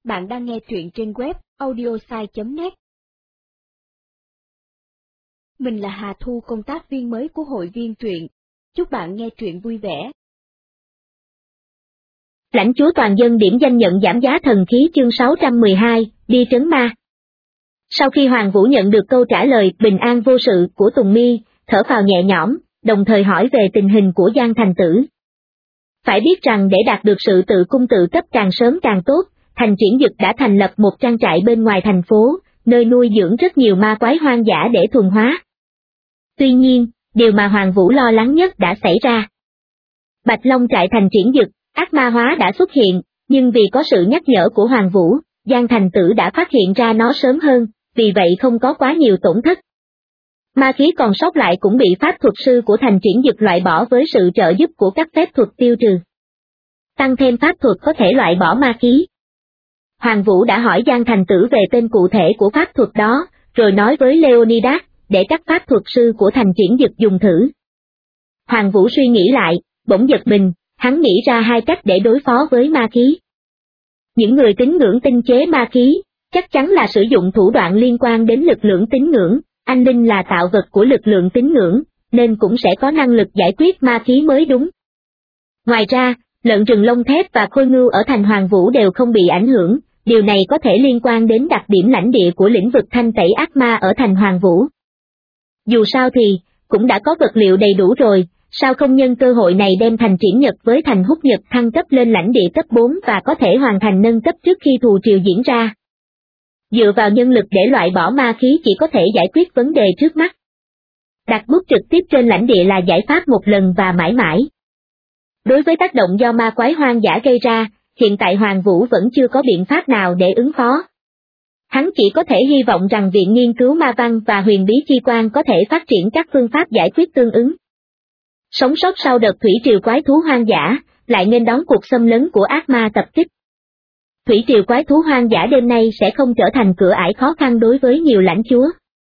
Bạn đang nghe truyện trên web audiosai.net. Mình là Hà Thu, công tác viên mới của hội viên truyện. Chúc bạn nghe truyện vui vẻ. Lãnh chúa toàn dân điểm danh nhận giảm giá thần khí chương 612, đi trấn ma. Sau khi Hoàng Vũ nhận được câu trả lời bình an vô sự của Tùng Mi, thở phào nhẹ nhõm, đồng thời hỏi về tình hình của Giang Thành Tử. Phải biết rằng để đạt được sự tự cung tự cấp càng sớm càng tốt, Thành Triển Dực đã thành lập một trang trại bên ngoài thành phố, nơi nuôi dưỡng rất nhiều ma quái hoang dã để thuần hóa. Tuy nhiên, điều mà Hoàng Vũ lo lắng nhất đã xảy ra. Bạch Long trại Thành Triển Dực, ác ma hóa đã xuất hiện, nhưng vì có sự nhắc nhở của Hoàng Vũ, Giang Thành Tử đã phát hiện ra nó sớm hơn, vì vậy không có quá nhiều tổn thất. Ma khí còn sót lại cũng bị pháp thuật sư của Thành Triển Dực loại bỏ với sự trợ giúp của các phép thuật tiêu trừ. Tăng thêm pháp thuật có thể loại bỏ ma khí. Hoàng Vũ đã hỏi Giang Thành Tử về tên cụ thể của pháp thuật đó, rồi nói với Leonidas, để các pháp thuật sư của Thành Triển Dực dùng thử. Hoàng Vũ suy nghĩ lại, bỗng giật mình, hắn nghĩ ra hai cách để đối phó với ma khí. Những người tín ngưỡng tinh chế ma khí, chắc chắn là sử dụng thủ đoạn liên quan đến lực lượng tín ngưỡng, anh linh là tạo vật của lực lượng tín ngưỡng, nên cũng sẽ có năng lực giải quyết ma khí mới đúng. Ngoài ra, lợn rừng lông thép và khôi ngưu ở thành Hoàng Vũ đều không bị ảnh hưởng, điều này có thể liên quan đến đặc điểm lãnh địa của lĩnh vực thanh tẩy ác ma ở thành Hoàng Vũ. Dù sao thì, cũng đã có vật liệu đầy đủ rồi, sao không nhân cơ hội này đem Thành Triển Nhật với thành Húc Nhật thăng cấp lên lãnh địa cấp 4 và có thể hoàn thành nâng cấp trước khi thù triều diễn ra. Dựa vào nhân lực để loại bỏ ma khí chỉ có thể giải quyết vấn đề trước mắt. Đặt bút trực tiếp trên lãnh địa là giải pháp một lần và mãi mãi. Đối với tác động do ma quái hoang dã gây ra, hiện tại Hoàng Vũ vẫn chưa có biện pháp nào để ứng phó. Hắn chỉ có thể hy vọng rằng Viện Nghiên cứu Ma Văn và Huyền Bí Chi Quan có thể phát triển các phương pháp giải quyết tương ứng. Sống sót sau đợt thủy triều quái thú hoang dã, lại nên đón cuộc xâm lấn của ác ma tập kích. Thủy triều quái thú hoang dã đêm nay sẽ không trở thành cửa ải khó khăn đối với nhiều lãnh chúa.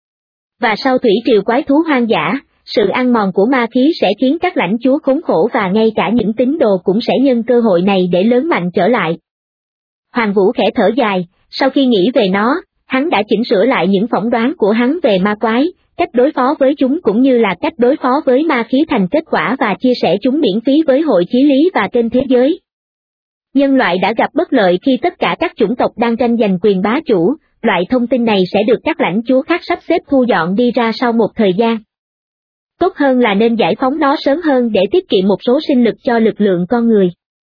Và sau thủy triều quái thú hoang dã, sự ăn mòn của ma khí sẽ khiến các lãnh chúa khốn khổ và ngay cả những tín đồ cũng sẽ nhân cơ hội này để lớn mạnh trở lại. Hoàng Vũ khẽ thở dài, sau khi nghĩ về nó, hắn đã chỉnh sửa lại những phỏng đoán của hắn về ma quái, cách đối phó với chúng cũng như là cách đối phó với ma khí thành kết quả và chia sẻ chúng miễn phí với Hội Chí Lý và kênh Thế Giới. Nhân loại đã gặp bất lợi khi tất cả các chủng tộc đang tranh giành quyền bá chủ, loại thông tin này sẽ được các lãnh chúa khác sắp xếp thu dọn đi ra sau một thời gian. Tốt hơn là nên giải phóng nó sớm hơn để tiết kiệm một số sinh lực cho lực lượng con người.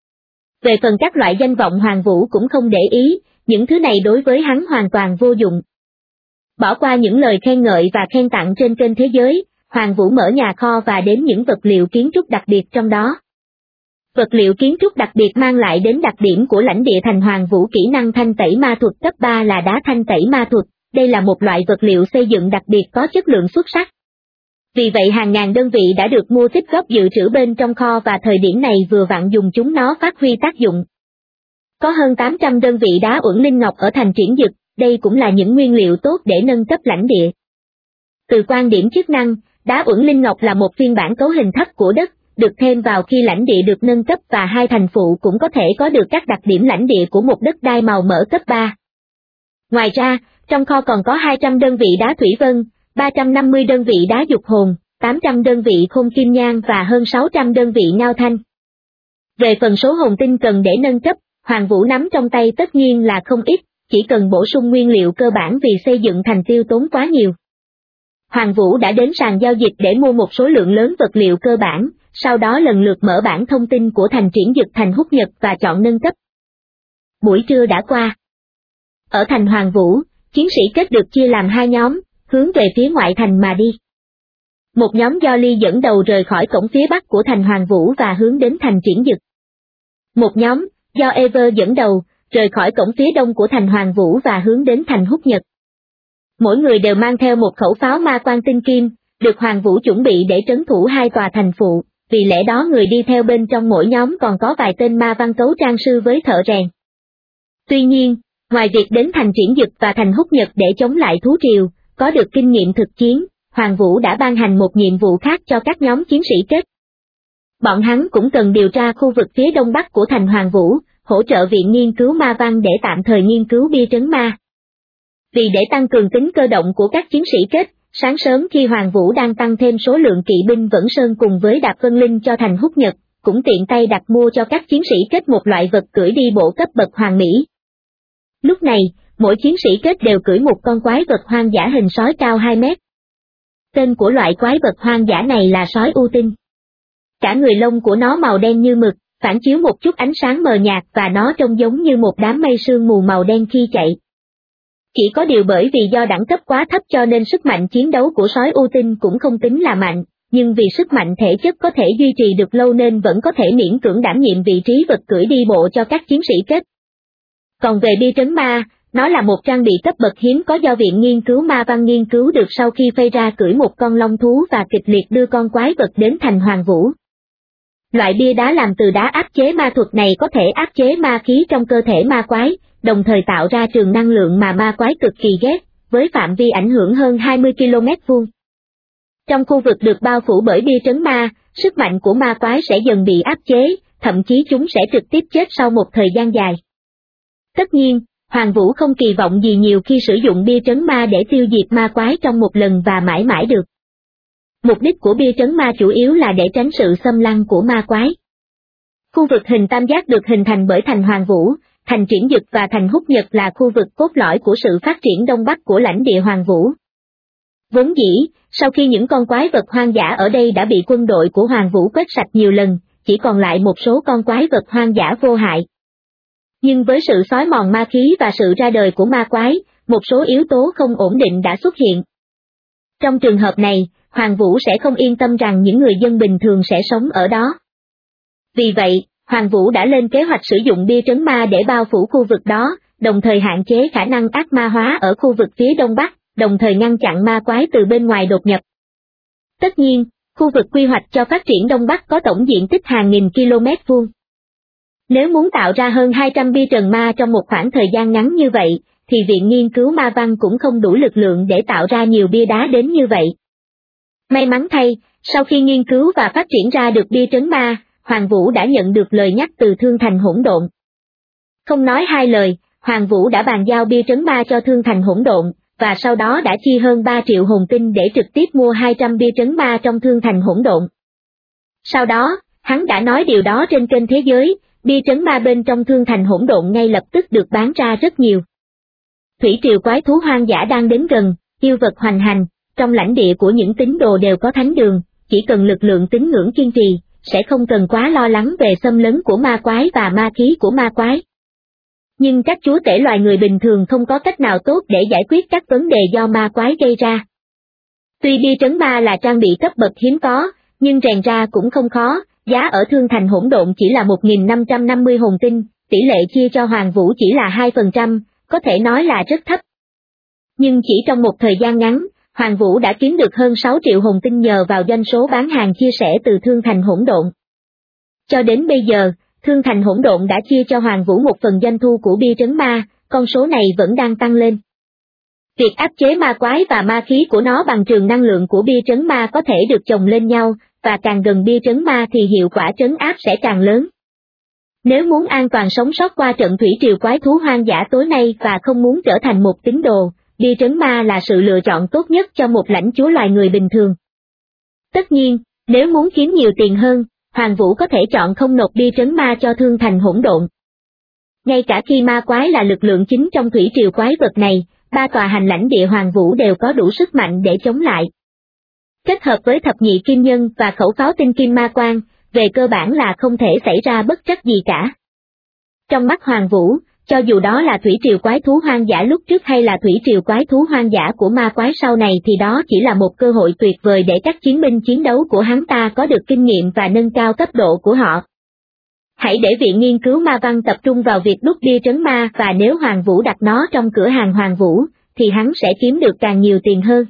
Về phần các loại danh vọng Hoàng Vũ cũng không để ý, những thứ này đối với hắn hoàn toàn vô dụng. Bỏ qua những lời khen ngợi và khen tặng trên kênh Thế Giới, Hoàng Vũ mở nhà kho và đếm những vật liệu kiến trúc đặc biệt trong đó. Vật liệu kiến trúc đặc biệt mang lại đến đặc điểm của lãnh địa thành Hoàng Vũ kỹ năng thanh tẩy ma thuật cấp 3 là đá thanh tẩy ma thuật, đây là một loại vật liệu xây dựng đặc biệt có chất lượng xuất sắc. Vì vậy hàng ngàn đơn vị đã được mua tích góp dự trữ bên trong kho và thời điểm này vừa vặn dùng chúng nó phát huy tác dụng. Có hơn 800 đơn vị đá uẩn linh ngọc ở Thành Triển Dực, đây cũng là những nguyên liệu tốt để nâng cấp lãnh địa. Từ quan điểm chức năng, đá uẩn linh ngọc là một phiên bản cấu hình thấp của đất, được thêm vào khi lãnh địa được nâng cấp và hai thành phụ cũng có thể có được các đặc điểm lãnh địa của một đất đai màu mỡ cấp 3. Ngoài ra, trong kho còn có 200 đơn vị đá thủy vân, 350 đơn vị đá dục hồn, 800 đơn vị khôn kim nhang và hơn 600 đơn vị ngao thanh. Về phần số hồn tinh cần để nâng cấp, Hoàng Vũ nắm trong tay tất nhiên là không ít, chỉ cần bổ sung nguyên liệu cơ bản vì xây dựng thành tiêu tốn quá nhiều. Hoàng Vũ đã đến sàn giao dịch để mua một số lượng lớn vật liệu cơ bản, sau đó lần lượt mở bản thông tin của Thành Triển Dực thành Húc Nhật và chọn nâng cấp. Buổi trưa đã qua. Ở thành Hoàng Vũ, chiến sĩ kết được chia làm hai nhóm, hướng về phía ngoại thành mà đi. Một nhóm do Ly dẫn đầu rời khỏi cổng phía bắc của thành Hoàng Vũ và hướng đến Thành Triển Dực. Một nhóm, do Ever dẫn đầu, rời khỏi cổng phía đông của thành Hoàng Vũ và hướng đến thành Húc Nhật. Mỗi người đều mang theo một khẩu pháo ma quang tinh kim, được Hoàng Vũ chuẩn bị để trấn thủ hai tòa thành phụ, vì lẽ đó người đi theo bên trong mỗi nhóm còn có vài tên ma văn cấu trang sư với thợ rèn. Tuy nhiên, ngoài việc đến Thành Triển Dực và thành Húc Nhật để chống lại thú triều, có được kinh nghiệm thực chiến, Hoàng Vũ đã ban hành một nhiệm vụ khác cho các nhóm chiến sĩ kết. Bọn hắn cũng cần điều tra khu vực phía đông bắc của thành Hoàng Vũ, hỗ trợ Viện Nghiên cứu Ma văn để tạm thời nghiên cứu bia trấn ma. Vì để tăng cường tính cơ động của các chiến sĩ kết, sáng sớm khi Hoàng Vũ đang tăng thêm số lượng kỵ binh Vẫn Sơn cùng với Đạp Vân Linh cho thành Húc Nhật, cũng tiện tay đặt mua cho các chiến sĩ kết một loại vật cưỡi đi bộ cấp bậc hoàng mỹ. Lúc này, mỗi chiến sĩ kết đều cưỡi một con quái vật hoang dã hình sói cao 2 mét. Tên của loại quái vật hoang dã này là sói ưu tinh. Cả người lông của nó màu đen như mực, phản chiếu một chút ánh sáng mờ nhạt và nó trông giống như một đám mây sương mù màu đen khi chạy. Chỉ có điều bởi vì do đẳng cấp quá thấp cho nên sức mạnh chiến đấu của sói ưu tinh cũng không tính là mạnh, nhưng vì sức mạnh thể chất có thể duy trì được lâu nên vẫn có thể miễn cưỡng đảm nhiệm vị trí vật cưỡi đi bộ cho các chiến sĩ kết. Còn về bia trấn ma, nó là một trang bị cấp bậc hiếm có do Viện Nghiên cứu Ma văn nghiên cứu được sau khi phây ra cưỡi một con long thú và kịch liệt đưa con quái vật đến thành Hoàng Vũ. Loại bia đá làm từ đá áp chế ma thuật này có thể áp chế ma khí trong cơ thể ma quái, đồng thời tạo ra trường năng lượng mà ma quái cực kỳ ghét, với phạm vi ảnh hưởng hơn 20 km². Trong khu vực được bao phủ bởi bia trấn ma, sức mạnh của ma quái sẽ dần bị áp chế, thậm chí chúng sẽ trực tiếp chết sau một thời gian dài. Tất nhiên, Hoàng Vũ không kỳ vọng gì nhiều khi sử dụng bia trấn ma để tiêu diệt ma quái trong một lần và mãi mãi được. Mục đích của bia trấn ma chủ yếu là để tránh sự xâm lăng của ma quái. Khu vực hình tam giác được hình thành bởi thành Hoàng Vũ, thành Triển Dực và thành Húc Nhật là khu vực cốt lõi của sự phát triển đông bắc của lãnh địa Hoàng Vũ. Vốn dĩ, sau khi những con quái vật hoang dã ở đây đã bị quân đội của Hoàng Vũ quét sạch nhiều lần, chỉ còn lại một số con quái vật hoang dã vô hại. Nhưng với sự xói mòn ma khí và sự ra đời của ma quái, một số yếu tố không ổn định đã xuất hiện. Trong trường hợp này, Hoàng Vũ sẽ không yên tâm rằng những người dân bình thường sẽ sống ở đó. Vì vậy, Hoàng Vũ đã lên kế hoạch sử dụng bia trấn ma để bao phủ khu vực đó, đồng thời hạn chế khả năng ác ma hóa ở khu vực phía đông bắc, đồng thời ngăn chặn ma quái từ bên ngoài đột nhập. Tất nhiên, khu vực quy hoạch cho phát triển đông bắc có tổng diện tích hàng nghìn km². Nếu muốn tạo ra hơn 200 bia trần ma trong một khoảng thời gian ngắn như vậy, thì Viện Nghiên cứu Ma văn cũng không đủ lực lượng để tạo ra nhiều bia đá đến như vậy. May mắn thay, sau khi nghiên cứu và phát triển ra được bia trấn ma, Hoàng Vũ đã nhận được lời nhắc từ Thương Thành Hỗn Độn. Không nói hai lời, Hoàng Vũ đã bàn giao bia trấn ma cho Thương Thành Hỗn Độn, và sau đó đã chi hơn 3 triệu hồn tinh để trực tiếp mua 200 bia trấn ma trong Thương Thành Hỗn Độn. Sau đó, hắn đã nói điều đó trên kênh thế giới, bia trấn ma bên trong Thương Thành Hỗn Độn ngay lập tức được bán ra rất nhiều. Thủy triều quái thú hoang dã đang đến gần, yêu vật hoành hành, trong lãnh địa của những tín đồ đều có thánh đường, chỉ cần lực lượng tín ngưỡng kiên trì, sẽ không cần quá lo lắng về xâm lấn của ma quái và ma khí của ma quái. Nhưng các chúa tể loài người bình thường không có cách nào tốt để giải quyết các vấn đề do ma quái gây ra. Tuy bia trấn ma là trang bị cấp bậc hiếm có, nhưng rèn ra cũng không khó, giá ở Thương Thành Hỗn Độn chỉ là 1.550 hồn tinh, tỷ lệ chia cho Hoàng Vũ chỉ là 2%, có thể nói là rất thấp. Nhưng chỉ trong một thời gian ngắn, Hoàng Vũ đã kiếm được hơn 6 triệu hồn tinh nhờ vào doanh số bán hàng chia sẻ từ Thương Thành Hỗn Độn. Cho đến bây giờ, Thương Thành Hỗn Độn đã chia cho Hoàng Vũ một phần doanh thu của bia trấn ma, con số này vẫn đang tăng lên. Việc áp chế ma quái và ma khí của nó bằng trường năng lượng của bia trấn ma có thể được chồng lên nhau, và càng gần bia trấn ma thì hiệu quả trấn áp sẽ càng lớn. Nếu muốn an toàn sống sót qua trận thủy triều quái thú hoang dã tối nay và không muốn trở thành một tín đồ, bia trấn ma là sự lựa chọn tốt nhất cho một lãnh chúa loài người bình thường. Tất nhiên, nếu muốn kiếm nhiều tiền hơn, Hoàng Vũ có thể chọn không nộp bia trấn ma cho Thương Thành Hỗn Độn. Ngay cả khi ma quái là lực lượng chính trong thủy triều quái vật này, 3 tòa hành lãnh địa Hoàng Vũ đều có đủ sức mạnh để chống lại. Kết hợp với thập nhị kim nhân và khẩu pháo tinh kim ma quang, về cơ bản là không thể xảy ra bất trắc gì cả. Trong mắt Hoàng Vũ, cho dù đó là thủy triều quái thú hoang dã lúc trước hay là thủy triều quái thú hoang dã của ma quái sau này thì đó chỉ là một cơ hội tuyệt vời để các chiến binh chiến đấu của hắn ta có được kinh nghiệm và nâng cao cấp độ của họ. Hãy để Viện Nghiên cứu Ma văn tập trung vào việc đúc bia trấn ma, và nếu Hoàng Vũ đặt nó trong cửa hàng Hoàng Vũ, thì hắn sẽ kiếm được càng nhiều tiền hơn.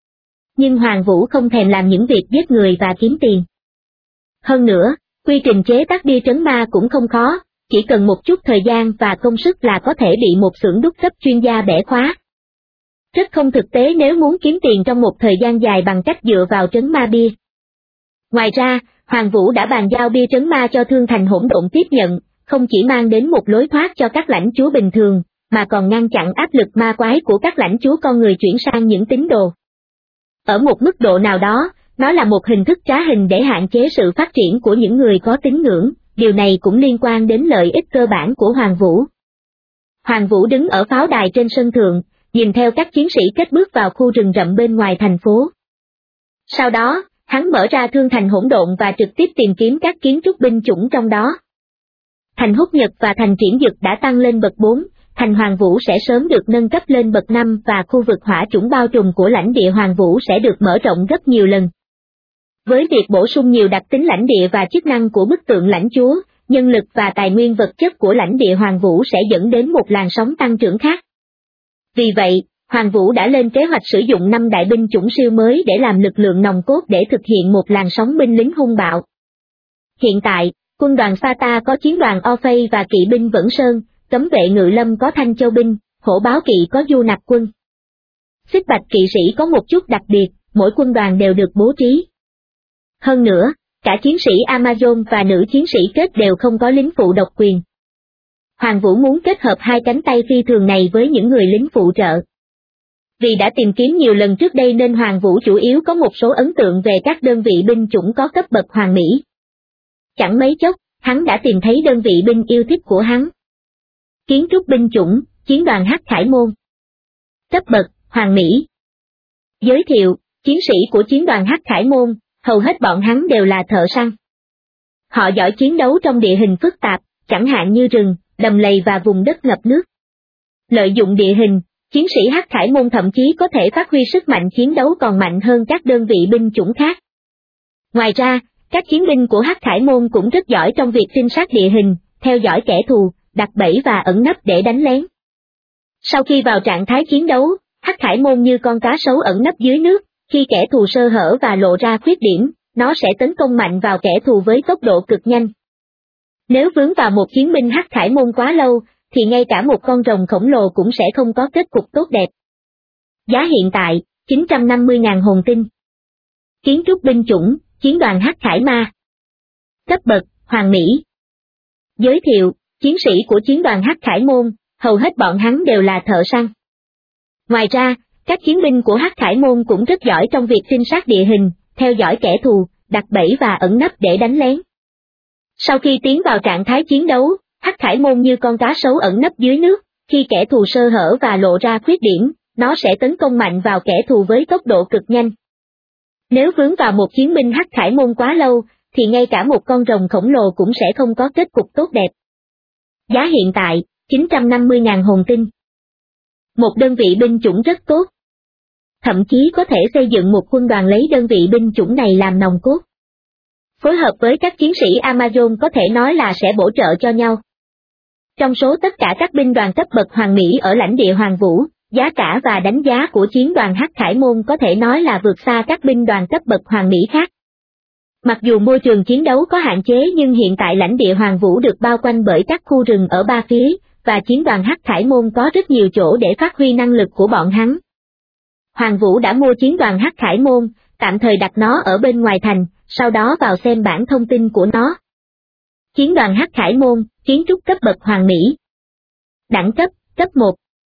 Nhưng Hoàng Vũ không thèm làm những việc giết người và kiếm tiền. Hơn nữa, quy trình chế tác bia trấn ma cũng không khó, chỉ cần một chút thời gian và công sức là có thể bị một xưởng đúc cấp chuyên gia bẻ khóa. Rất không thực tế nếu muốn kiếm tiền trong một thời gian dài bằng cách dựa vào trấn ma bia. Ngoài ra, Hoàng Vũ đã bàn giao bia trấn ma cho Thương Thành Hỗn Độn tiếp nhận, không chỉ mang đến một lối thoát cho các lãnh chúa bình thường, mà còn ngăn chặn áp lực ma quái của các lãnh chúa con người chuyển sang những tín đồ. Ở một mức độ nào đó, nó là một hình thức trá hình để hạn chế sự phát triển của những người có tín ngưỡng, điều này cũng liên quan đến lợi ích cơ bản của Hoàng Vũ. Hoàng Vũ đứng ở pháo đài trên sân thượng, nhìn theo các chiến sĩ kết bước vào khu rừng rậm bên ngoài thành phố. Sau đó, hắn mở ra thương thành hỗn độn và trực tiếp tìm kiếm các kiến trúc binh chủng trong đó. Thành Húc Nhật và thành Triển Dực đã tăng lên bậc 4, thành Hoàng Vũ sẽ sớm được nâng cấp lên bậc 5 và khu vực hỏa chủng bao trùm của lãnh địa Hoàng Vũ sẽ được mở rộng rất nhiều lần. Với việc bổ sung nhiều đặc tính lãnh địa và chức năng của bức tượng lãnh chúa, nhân lực và tài nguyên vật chất của lãnh địa Hoàng Vũ sẽ dẫn đến một làn sóng tăng trưởng khác. Vì vậy, Hoàng Vũ đã lên kế hoạch sử dụng 5 đại binh chủng siêu mới để làm lực lượng nòng cốt để thực hiện một làn sóng binh lính hung bạo. Hiện tại, quân đoàn Sparta có chiến đoàn Orphei và kỵ binh Vẩn Sơn, cấm vệ ngự lâm có Thanh Châu binh, hổ báo kỵ có Du Nạp quân. Xích Bạch kỵ sĩ có một chút đặc biệt, mỗi quân đoàn đều được bố trí. Hơn nữa, cả chiến sĩ Amazon và nữ chiến sĩ kết đều không có lính phụ độc quyền. Hoàng Vũ muốn kết hợp hai cánh tay phi thường này với những người lính phụ trợ. Vì đã tìm kiếm nhiều lần trước đây nên Hoàng Vũ chủ yếu có một số ấn tượng về các đơn vị binh chủng có cấp bậc hoàng mỹ. Chẳng mấy chốc, hắn đã tìm thấy đơn vị binh yêu thích của hắn. Kiến trúc binh chủng, chiến đoàn Hắc Khải Môn. Cấp bậc, hoàng mỹ. Giới thiệu, chiến sĩ của chiến đoàn Hắc Khải Môn, hầu hết bọn hắn đều là thợ săn. Họ giỏi chiến đấu trong địa hình phức tạp, chẳng hạn như rừng, đầm lầy và vùng đất ngập nước. Lợi dụng địa hình, chiến sĩ Hắc Khải Môn thậm chí có thể phát huy sức mạnh chiến đấu còn mạnh hơn các đơn vị binh chủng khác. Ngoài ra, các chiến binh của Hắc Khải Môn cũng rất giỏi trong việc trinh sát địa hình, theo dõi kẻ thù, đặt bẫy và ẩn nấp để đánh lén. Sau khi vào trạng thái chiến đấu, Hắc Khải Môn như con cá sấu ẩn nấp dưới nước, khi kẻ thù sơ hở và lộ ra khuyết điểm, nó sẽ tấn công mạnh vào kẻ thù với tốc độ cực nhanh. Nếu vướng vào một chiến binh Hắc Khải Môn quá lâu, thì ngay cả một con rồng khổng lồ cũng sẽ không có kết cục tốt đẹp. Giá hiện tại, 950.000 hồn tinh. Kiến trúc binh chủng, chiến đoàn Hắc Khải Ma. Cấp bậc, hoàng mỹ. Giới thiệu, chiến sĩ của chiến đoàn Hắc Khải Môn, hầu hết bọn hắn đều là thợ săn. Ngoài ra, các chiến binh của Hắc Khải Môn cũng rất giỏi trong việc trinh sát địa hình, theo dõi kẻ thù, đặt bẫy và ẩn nấp để đánh lén. Sau khi tiến vào trạng thái chiến đấu, Hắc Khải Môn như con cá sấu ẩn nấp dưới nước, khi kẻ thù sơ hở và lộ ra khuyết điểm, nó sẽ tấn công mạnh vào kẻ thù với tốc độ cực nhanh. Nếu vướng vào một chiến binh Hắc Khải Môn quá lâu, thì ngay cả một con rồng khổng lồ cũng sẽ không có kết cục tốt đẹp. Giá hiện tại, 950.000 hồn tinh. Một đơn vị binh chủng rất tốt. Thậm chí có thể xây dựng một quân đoàn lấy đơn vị binh chủng này làm nòng cốt. Phối hợp với các chiến sĩ Amazon có thể nói là sẽ bổ trợ cho nhau. Trong số tất cả các binh đoàn cấp bậc hoàng mỹ ở lãnh địa Hoàng Vũ, giá cả và đánh giá của chiến đoàn Hắc Khải Môn có thể nói là vượt xa các binh đoàn cấp bậc hoàng mỹ khác. Mặc dù môi trường chiến đấu có hạn chế nhưng hiện tại lãnh địa Hoàng Vũ được bao quanh bởi các khu rừng ở ba phía, và chiến đoàn Hắc Khải Môn có rất nhiều chỗ để phát huy năng lực của bọn hắn. Hoàng Vũ đã mua chiến đoàn Hắc Khải Môn, tạm thời đặt nó ở bên ngoài thành, sau đó vào xem bản thông tin của nó. Chiến đoàn Hắc Khải Môn, kiến trúc cấp bậc hoàng mỹ. Đẳng cấp, cấp 1.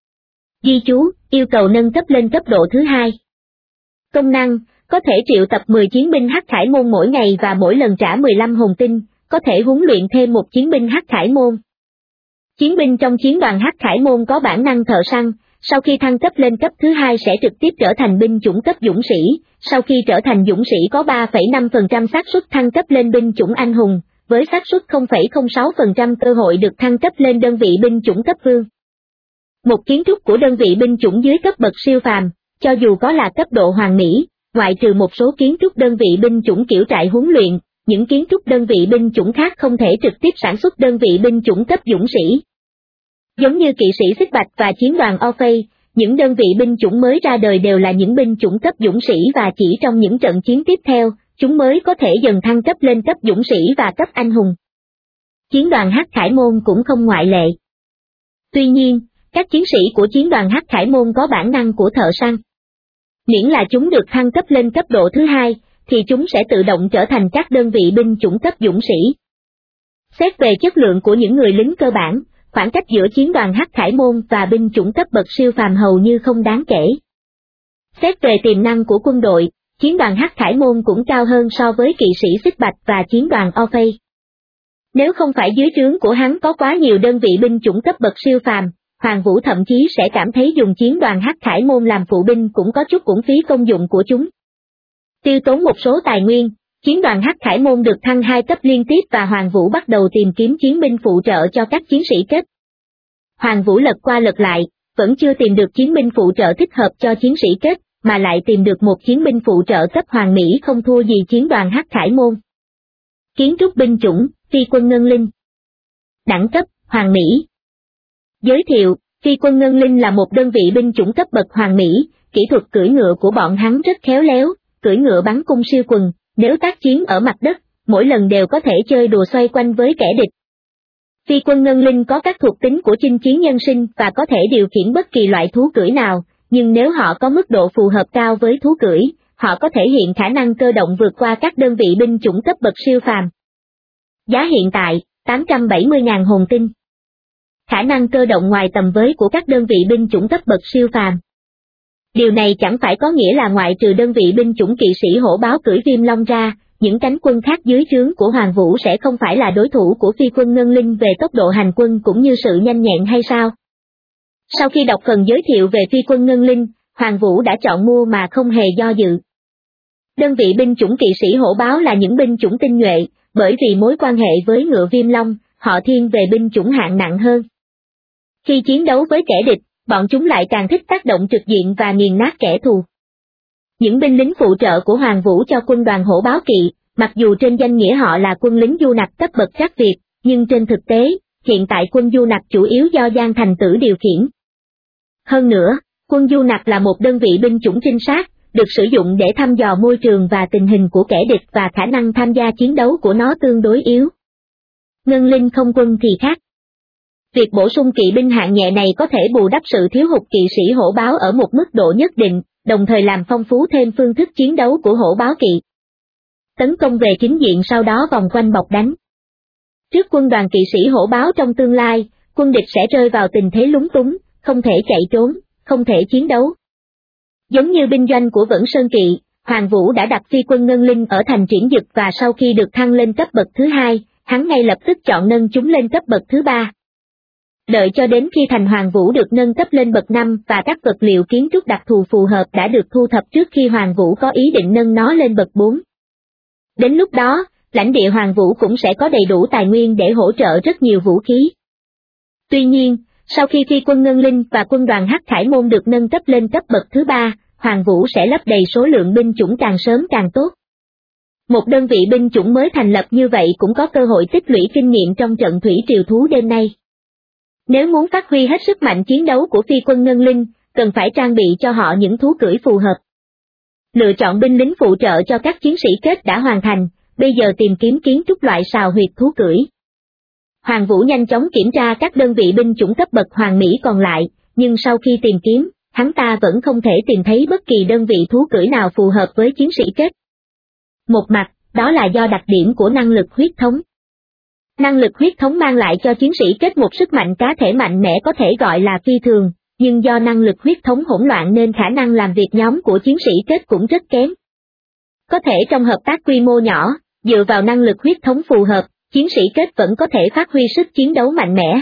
Ghi chú, yêu cầu nâng cấp lên cấp độ thứ 2. Công năng, có thể triệu tập 10 chiến binh Hắc Khải Môn mỗi ngày và mỗi lần trả 15 hồn tinh, có thể huấn luyện thêm một chiến binh Hắc Khải Môn. Chiến binh trong chiến đoàn Hắc Khải Môn có bản năng thợ săn, sau khi thăng cấp lên cấp thứ 2 sẽ trực tiếp trở thành binh chủng cấp dũng sĩ, sau khi trở thành dũng sĩ có 3,5% xác suất thăng cấp lên binh chủng anh hùng, với xác suất 0,06% cơ hội được thăng cấp lên đơn vị binh chủng cấp vương. Một kiến trúc của đơn vị binh chủng dưới cấp bậc siêu phàm, cho dù có là cấp độ hoàng mỹ, ngoại trừ một số kiến trúc đơn vị binh chủng kiểu trại huấn luyện, những kiến trúc đơn vị binh chủng khác không thể trực tiếp sản xuất đơn vị binh chủng cấp dũng sĩ. Giống như kỵ sĩ Xích Bạch và chiến đoàn Orphei, những đơn vị binh chủng mới ra đời đều là những binh chủng cấp dũng sĩ và chỉ trong những trận chiến tiếp theo, chúng mới có thể dần thăng cấp lên cấp dũng sĩ và cấp anh hùng. Chiến đoàn Hắc Khải Môn cũng không ngoại lệ. Tuy nhiên, các chiến sĩ của chiến đoàn Hắc Khải Môn có bản năng của thợ săn. Miễn là chúng được thăng cấp lên cấp độ thứ 2, thì chúng sẽ tự động trở thành các đơn vị binh chủng cấp dũng sĩ. Xét về chất lượng của những người lính cơ bản, khoảng cách giữa chiến đoàn Hắc Khải Môn và binh chủng cấp bậc siêu phàm hầu như không đáng kể. Xét về tiềm năng của quân đội, chiến đoàn Hắc Khải Môn cũng cao hơn so với kỵ sĩ Xích Bạch và chiến đoàn Orphei. Nếu không phải dưới trướng của hắn có quá nhiều đơn vị binh chủng cấp bậc siêu phàm, Hoàng Vũ thậm chí sẽ cảm thấy dùng chiến đoàn Hắc Khải Môn làm phụ binh cũng có chút uổng phí công dụng của chúng. Tiêu tốn một số tài nguyên, chiến đoàn Hắc Khải Môn được thăng 2 cấp liên tiếp và Hoàng Vũ bắt đầu tìm kiếm chiến binh phụ trợ cho các chiến sĩ kết. Hoàng Vũ lật qua lật lại, vẫn chưa tìm được chiến binh phụ trợ thích hợp cho chiến sĩ kết, mà lại tìm được một chiến binh phụ trợ cấp Hoàng Mỹ không thua gì chiến đoàn Hắc Khải Môn. Kiến trúc binh chủng, phi quân Ngân Linh. Đẳng cấp, Hoàng Mỹ. Giới thiệu, phi quân Ngân Linh là một đơn vị binh chủng cấp bậc Hoàng Mỹ, kỹ thuật cưỡi ngựa của bọn hắn rất khéo léo, cưỡi ngựa bắn cung siêu quần, nếu tác chiến ở mặt đất, mỗi lần đều có thể chơi đùa xoay quanh với kẻ địch. Phi quân Ngân Linh có các thuộc tính của chinh chiến nhân sinh và có thể điều khiển bất kỳ loại thú cưỡi nào, nhưng nếu họ có mức độ phù hợp cao với thú cưỡi, họ có thể hiện khả năng cơ động vượt qua các đơn vị binh chủng cấp bậc siêu phàm. Giá hiện tại, 870.000 hồn tinh. Khả năng cơ động ngoài tầm với của các đơn vị binh chủng cấp bậc siêu phàm. Điều này chẳng phải có nghĩa là ngoại trừ đơn vị binh chủng kỵ sĩ hổ báo cưỡi viêm long ra, những cánh quân khác dưới trướng của Hoàng Vũ sẽ không phải là đối thủ của phi quân Ngân Linh về tốc độ hành quân cũng như sự nhanh nhẹn hay sao? Sau khi đọc phần giới thiệu về phi quân Ngân Linh, Hoàng Vũ đã chọn mua mà không hề do dự. Đơn vị binh chủng kỵ sĩ hổ báo là những binh chủng tinh nhuệ, bởi vì mối quan hệ với ngựa viêm long, họ thiên về binh chủng hạng nặng hơn. Khi chiến đấu với kẻ địch, bọn chúng lại càng thích tác động trực diện và nghiền nát kẻ thù. Những binh lính phụ trợ của Hoàng Vũ cho quân đoàn hổ báo kỵ, mặc dù trên danh nghĩa họ là quân lính du nặc cấp bậc trắc Việt, nhưng trên thực tế, hiện tại quân du nặc chủ yếu do Giang Thành Tử điều khiển. Hơn nữa, quân du nặc là một đơn vị binh chủng trinh sát, được sử dụng để thăm dò môi trường và tình hình của kẻ địch và khả năng tham gia chiến đấu của nó tương đối yếu. Ngân Linh không quân thì khác. Việc bổ sung kỵ binh hạng nhẹ này có thể bù đắp sự thiếu hụt kỵ sĩ hổ báo ở một mức độ nhất định, đồng thời làm phong phú thêm phương thức chiến đấu của hổ báo kỵ. Tấn công về chính diện sau đó vòng quanh bọc đánh. Trước quân đoàn kỵ sĩ hổ báo trong tương lai, quân địch sẽ rơi vào tình thế lúng túng, không thể chạy trốn, không thể chiến đấu. Giống như binh doanh của Vẫn Sơn Kỵ, Hoàng Vũ đã đặt phi quân Ngân Linh ở thành Triển Dực và sau khi được thăng lên cấp bậc thứ 2, hắn ngay lập tức chọn nâng chúng lên cấp bậc thứ 3. Đợi cho đến khi thành Hoàng Vũ được nâng cấp lên bậc 5 và các vật liệu kiến trúc đặc thù phù hợp đã được thu thập trước khi Hoàng Vũ có ý định nâng nó lên bậc 4. Đến lúc đó, lãnh địa Hoàng Vũ cũng sẽ có đầy đủ tài nguyên để hỗ trợ rất nhiều vũ khí. Tuy nhiên, sau khi phi quân Ngân Linh và quân đoàn Hắc Khải Môn được nâng cấp lên cấp bậc thứ 3, Hoàng Vũ sẽ lấp đầy số lượng binh chủng càng sớm càng tốt. Một đơn vị binh chủng mới thành lập như vậy cũng có cơ hội tích lũy kinh nghiệm trong trận thủy triều thú đêm nay. Nếu muốn phát huy hết sức mạnh chiến đấu của phi quân Ngân Linh, cần phải trang bị cho họ những thú cưỡi phù hợp. Lựa chọn binh lính phụ trợ cho các chiến sĩ kết đã hoàn thành, bây giờ tìm kiếm kiến trúc loại sào huyệt thú cưỡi. Hoàng Vũ nhanh chóng kiểm tra các đơn vị binh chủng cấp bậc Hoàng Mỹ còn lại, nhưng sau khi tìm kiếm, hắn ta vẫn không thể tìm thấy bất kỳ đơn vị thú cưỡi nào phù hợp với chiến sĩ kết. Một mặt, đó là do đặc điểm của năng lực huyết thống. Năng lực huyết thống mang lại cho chiến sĩ kết một sức mạnh cá thể mạnh mẽ có thể gọi là phi thường, nhưng do năng lực huyết thống hỗn loạn nên khả năng làm việc nhóm của chiến sĩ kết cũng rất kém. Có thể trong hợp tác quy mô nhỏ, dựa vào năng lực huyết thống phù hợp, chiến sĩ kết vẫn có thể phát huy sức chiến đấu mạnh mẽ.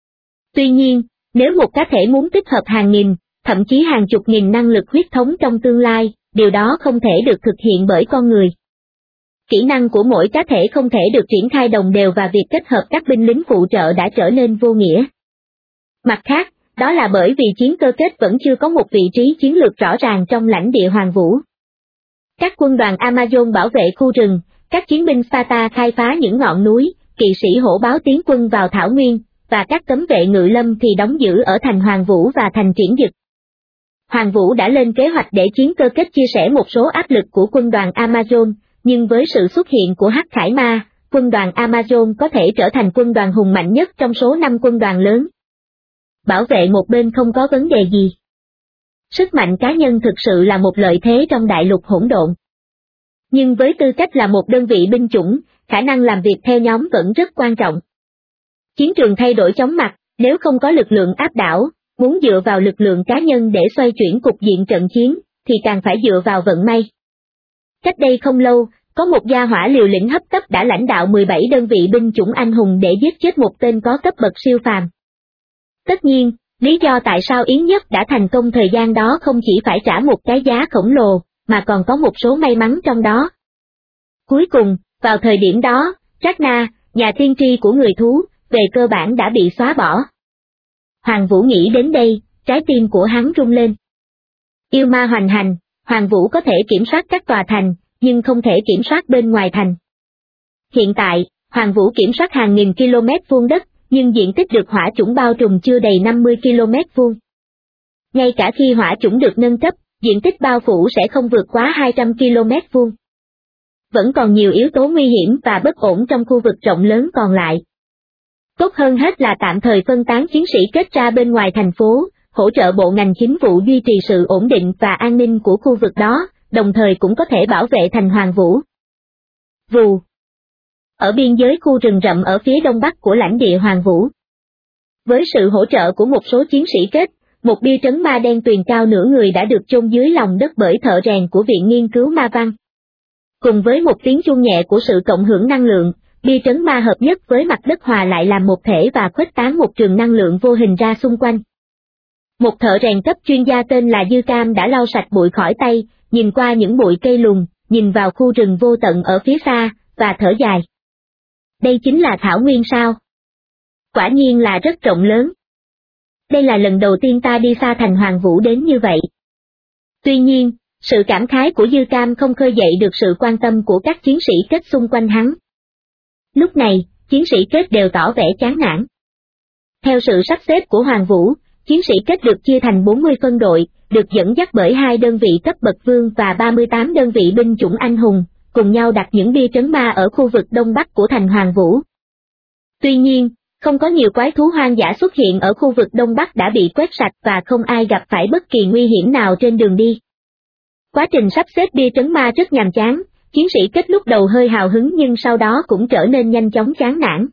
Tuy nhiên, nếu một cá thể muốn tích hợp hàng nghìn, thậm chí hàng chục nghìn năng lực huyết thống trong tương lai, điều đó không thể được thực hiện bởi con người. Kỹ năng của mỗi cá thể không thể được triển khai đồng đều và việc kết hợp các binh lính phụ trợ đã trở nên vô nghĩa. Mặt khác, đó là bởi vì chiến cơ kết vẫn chưa có một vị trí chiến lược rõ ràng trong lãnh địa Hoàng Vũ. Các quân đoàn Amazon bảo vệ khu rừng, các chiến binh Sparta khai phá những ngọn núi, kỵ sĩ hổ báo tiến quân vào thảo nguyên, và các cấm vệ ngự lâm thì đóng giữ ở thành Hoàng Vũ và thành Triển Dực. Hoàng Vũ đã lên kế hoạch để chiến cơ kết chia sẻ một số áp lực của quân đoàn Amazon, nhưng với sự xuất hiện của Hắc Khải Ma, quân đoàn Amazon có thể trở thành quân đoàn hùng mạnh nhất trong số 5 quân đoàn lớn. Bảo vệ một bên không có vấn đề gì. Sức mạnh cá nhân thực sự là một lợi thế trong đại lục hỗn độn. Nhưng với tư cách là một đơn vị binh chủng, khả năng làm việc theo nhóm vẫn rất quan trọng. Chiến trường thay đổi chóng mặt, nếu không có lực lượng áp đảo, muốn dựa vào lực lượng cá nhân để xoay chuyển cục diện trận chiến, thì càng phải dựa vào vận may. Cách đây không lâu, có một gia hỏa liều lĩnh hấp tấp đã lãnh đạo 17 đơn vị binh chủng anh hùng để giết chết một tên có cấp bậc siêu phàm. Tất nhiên, lý do tại sao Yến Nhất đã thành công thời gian đó không chỉ phải trả một cái giá khổng lồ, mà còn có một số may mắn trong đó. Cuối cùng, vào thời điểm đó, Trác Na, nhà tiên tri của người thú, về cơ bản đã bị xóa bỏ. Hoàng Vũ nghĩ đến đây, trái tim của hắn rung lên. Yêu ma hoành hành, Hoàng Vũ có thể kiểm soát các tòa thành, nhưng không thể kiểm soát bên ngoài thành. Hiện tại, Hoàng Vũ kiểm soát hàng nghìn km vuông đất, nhưng diện tích được hỏa chủng bao trùm chưa đầy 50 km vuông. Ngay cả khi hỏa chủng được nâng cấp, diện tích bao phủ sẽ không vượt quá 200 km vuông. Vẫn còn nhiều yếu tố nguy hiểm và bất ổn trong khu vực rộng lớn còn lại. Tốt hơn hết là tạm thời phân tán chiến sĩ kết ra bên ngoài thành phố, hỗ trợ bộ ngành chính vụ duy trì sự ổn định và an ninh của khu vực đó, đồng thời cũng có thể bảo vệ thành Hoàng Vũ. Vù. Ở biên giới khu rừng rậm ở phía đông bắc của lãnh địa Hoàng Vũ. Với sự hỗ trợ của một số chiến sĩ kết, một bia trấn ma đen tuyền cao nửa người đã được chôn dưới lòng đất bởi thợ rèn của Viện Nghiên cứu Ma Văn. Cùng với một tiếng chuông nhẹ của sự cộng hưởng năng lượng, bia trấn ma hợp nhất với mặt đất hòa lại làm một thể và khuếch tán một trường năng lượng vô hình ra xung quanh. Một thợ rèn cấp chuyên gia tên là Dư Cam đã lau sạch bụi khỏi tay, nhìn qua những bụi cây lùn, nhìn vào khu rừng vô tận ở phía xa, và thở dài. Đây chính là thảo nguyên sao? Quả nhiên là rất rộng lớn. Đây là lần đầu tiên ta đi xa thành Hoàng Vũ đến như vậy. Tuy nhiên, sự cảm khái của Dư Cam không khơi dậy được sự quan tâm của các chiến sĩ kết xung quanh hắn. Lúc này, chiến sĩ kết đều tỏ vẻ chán nản. Theo sự sắp xếp của Hoàng Vũ, chiến sĩ kết được chia thành 40 phân đội, được dẫn dắt bởi 2 đơn vị cấp bậc vương và 38 đơn vị binh chủng anh hùng, cùng nhau đặt những bia trấn ma ở khu vực đông bắc của thành Hoàng Vũ. Tuy nhiên, không có nhiều quái thú hoang dã xuất hiện ở khu vực đông bắc đã bị quét sạch và không ai gặp phải bất kỳ nguy hiểm nào trên đường đi. Quá trình sắp xếp bia trấn ma rất nhàm chán, chiến sĩ kết lúc đầu hơi hào hứng nhưng sau đó cũng trở nên nhanh chóng chán nản.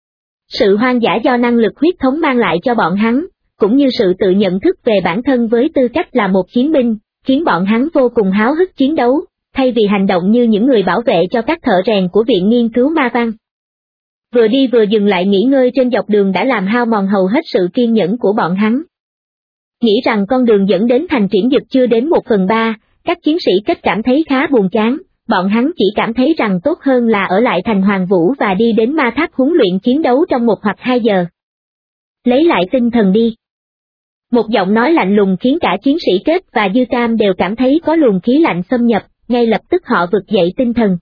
Sự hoang dã do năng lực huyết thống mang lại cho bọn hắn, cũng như sự tự nhận thức về bản thân với tư cách là một chiến binh, khiến bọn hắn vô cùng háo hức chiến đấu, thay vì hành động như những người bảo vệ cho các thợ rèn của Viện Nghiên cứu Ma Văn. Vừa đi vừa dừng lại nghỉ ngơi trên dọc đường đã làm hao mòn hầu hết sự kiên nhẫn của bọn hắn. Nghĩ rằng con đường dẫn đến thành Triển Dực chưa đến 1/3, các chiến sĩ kết cảm thấy khá buồn chán, bọn hắn chỉ cảm thấy rằng tốt hơn là ở lại thành Hoàng Vũ và đi đến ma tháp huấn luyện chiến đấu trong 1 hoặc 2 giờ. Lấy lại tinh thần đi. Một giọng nói lạnh lùng khiến cả chiến sĩ kết và Dư Cam đều cảm thấy có luồng khí lạnh xâm nhập, ngay lập tức họ vực dậy tinh thần.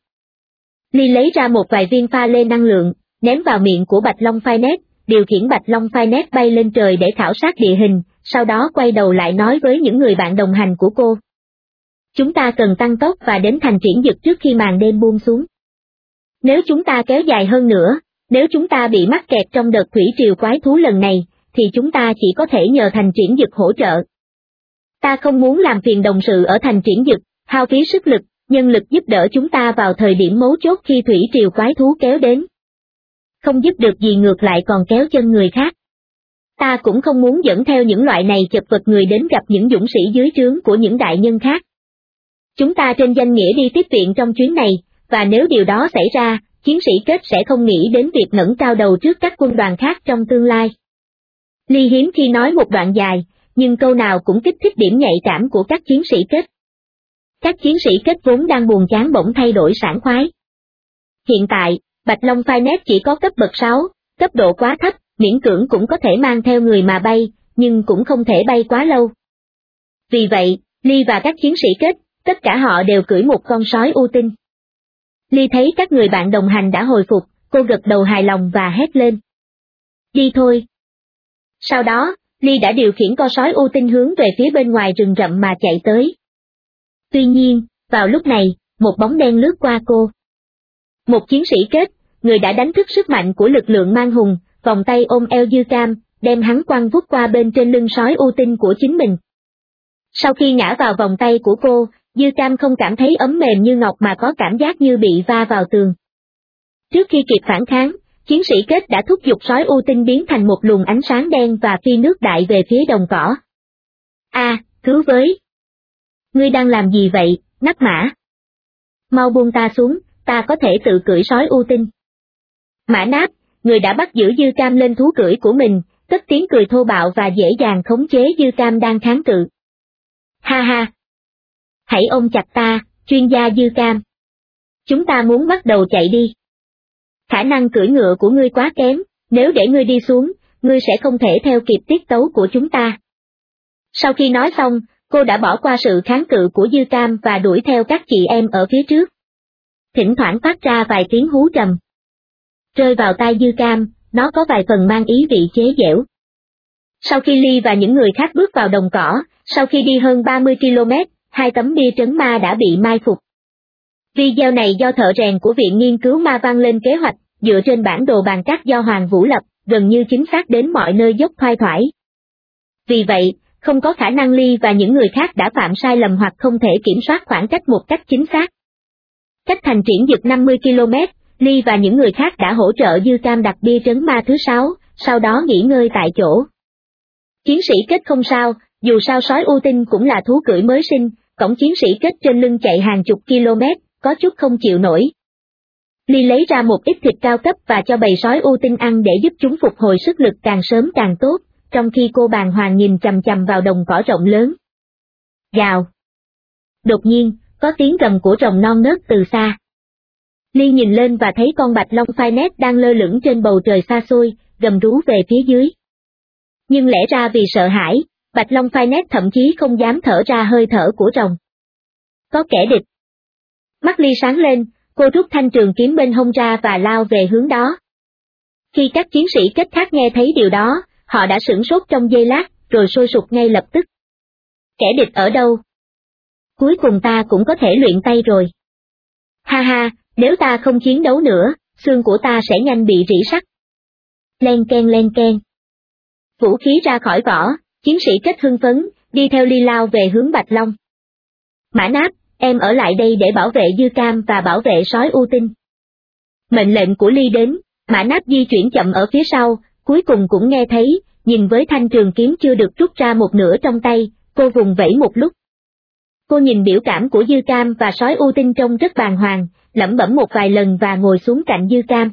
Ly lấy ra một vài viên pha lê năng lượng, ném vào miệng của Bạch Long Phai Nét, điều khiển Bạch Long Phai Nét bay lên trời để khảo sát địa hình, sau đó quay đầu lại nói với những người bạn đồng hành của cô. Chúng ta cần tăng tốc và đến thành Triển Dực trước khi màn đêm buông xuống. Nếu chúng ta kéo dài hơn nữa, nếu chúng ta bị mắc kẹt trong đợt thủy triều quái thú lần này, thì chúng ta chỉ có thể nhờ thành Triển Dực hỗ trợ. Ta không muốn làm phiền đồng sự ở thành Triển Dực, hao phí sức lực, nhân lực giúp đỡ chúng ta vào thời điểm mấu chốt khi thủy triều quái thú kéo đến. Không giúp được gì ngược lại còn kéo chân người khác. Ta cũng không muốn dẫn theo những loại này chật vật người đến gặp những dũng sĩ dưới trướng của những đại nhân khác. Chúng ta trên danh nghĩa đi tiếp viện trong chuyến này, và nếu điều đó xảy ra, chiến sĩ kết sẽ không nghĩ đến việc ngẩng cao đầu trước các quân đoàn khác trong tương lai. Ly hiếm khi nói một đoạn dài, nhưng câu nào cũng kích thích điểm nhạy cảm của các chiến sĩ kết. Các chiến sĩ kết vốn đang buồn chán bỗng thay đổi sảng khoái. Hiện tại, Bạch Long Phai Nét chỉ có cấp bậc 6, cấp độ quá thấp, miễn cưỡng cũng có thể mang theo người mà bay, nhưng cũng không thể bay quá lâu. Vì vậy, Ly và các chiến sĩ kết, tất cả họ đều cưỡi một con sói ưu tinh. Ly thấy các người bạn đồng hành đã hồi phục, cô gật đầu hài lòng và hét lên. Đi thôi. Sau đó, Ly đã điều khiển con sói ưu tinh hướng về phía bên ngoài rừng rậm mà chạy tới. Tuy nhiên, vào lúc này, một bóng đen lướt qua cô. Một chiến sĩ kết, người đã đánh thức sức mạnh của lực lượng mang hùng, vòng tay ôm eo Dư Cam, đem hắn quăng vút qua bên trên lưng sói ưu tinh của chính mình. Sau khi ngã vào vòng tay của cô, Dư Cam không cảm thấy ấm mềm như ngọc mà có cảm giác như bị va vào tường. Trước khi kịp phản kháng, chiến sĩ Kết đã thúc giục sói U Tinh biến thành một luồng ánh sáng đen và phi nước đại về phía đồng cỏ. Cứu với! Ngươi đang làm gì vậy, nắc mã? Mau buông ta xuống, ta có thể tự cưỡi sói U Tinh. Mã Náp, người đã bắt giữ Dư Cam lên thú cưỡi của mình, cất tiếng cười thô bạo và dễ dàng khống chế Dư Cam đang kháng cự. Ha ha! Hãy ôm chặt ta, chuyên gia Dư Cam. Chúng ta muốn bắt đầu chạy đi. Khả năng cưỡi ngựa của ngươi quá kém, nếu để ngươi đi xuống, ngươi sẽ không thể theo kịp tiết tấu của chúng ta. Sau khi nói xong, cô đã bỏ qua sự kháng cự của Dư Cam và đuổi theo các chị em ở phía trước. Thỉnh thoảng phát ra vài tiếng hú trầm. Rơi vào tai Dư Cam, nó có vài phần mang ý vị chế giễu. Sau khi Ly và những người khác bước vào đồng cỏ, sau khi đi hơn 30 km, 2 tấm bia trấn ma đã bị mai phục. Video này do thợ rèn của Viện Nghiên cứu Ma Văn lên kế hoạch, dựa trên bản đồ bàn cát do Hoàng Vũ lập, gần như chính xác đến mọi nơi dốc thoai thoải. Vì vậy, không có khả năng Ly và những người khác đã phạm sai lầm hoặc không thể kiểm soát khoảng cách một cách chính xác. Cách thành Triển Dực 50 km, Ly và những người khác đã hỗ trợ Dư Cam đặt bia trấn ma thứ 6, sau đó nghỉ ngơi tại chỗ. Chiến sĩ Kết không sao, dù sao sói U Tinh cũng là thú cưỡi mới sinh, cõng chiến sĩ Kết trên lưng chạy hàng chục km, có chút không chịu nổi. Ly lấy ra một ít thịt cao cấp và cho bầy sói U Tinh ăn để giúp chúng phục hồi sức lực càng sớm càng tốt, trong khi cô bàng hoàng nhìn chằm chằm vào đồng cỏ rộng lớn. Gào! Đột nhiên, có tiếng gầm của rồng non nớt từ xa. Ly nhìn lên và thấy con bạch long phai nét đang lơ lửng trên bầu trời xa xôi, gầm rú về phía dưới. Nhưng lẽ ra vì sợ hãi, bạch long phai nét thậm chí không dám thở ra hơi thở của rồng. Có kẻ địch. Mắt Ly sáng lên, cô rút thanh trường kiếm bên hông ra và lao về hướng đó. Khi các chiến sĩ Kết khác nghe thấy điều đó, họ đã sửng sốt trong giây lát, rồi sôi sục ngay lập tức. Kẻ địch ở đâu? Cuối cùng ta cũng có thể luyện tay rồi. Ha ha, nếu ta không chiến đấu nữa, xương của ta sẽ nhanh bị rỉ sắt. Len ken. Vũ khí ra khỏi vỏ, chiến sĩ Kết hưng phấn, đi theo Ly lao về hướng Bạch Long. Mã Náp, em ở lại đây để bảo vệ Dư Cam và bảo vệ sói U Tinh. Mệnh lệnh của Ly đến, Mã Náp di chuyển chậm ở phía sau, cuối cùng cũng nghe thấy, nhìn với thanh trường kiếm chưa được rút ra một nửa trong tay, cô vùng vẫy một lúc. Cô nhìn biểu cảm của Dư Cam và sói U Tinh trông rất bàng hoàng, lẩm bẩm một vài lần và ngồi xuống cạnh Dư Cam.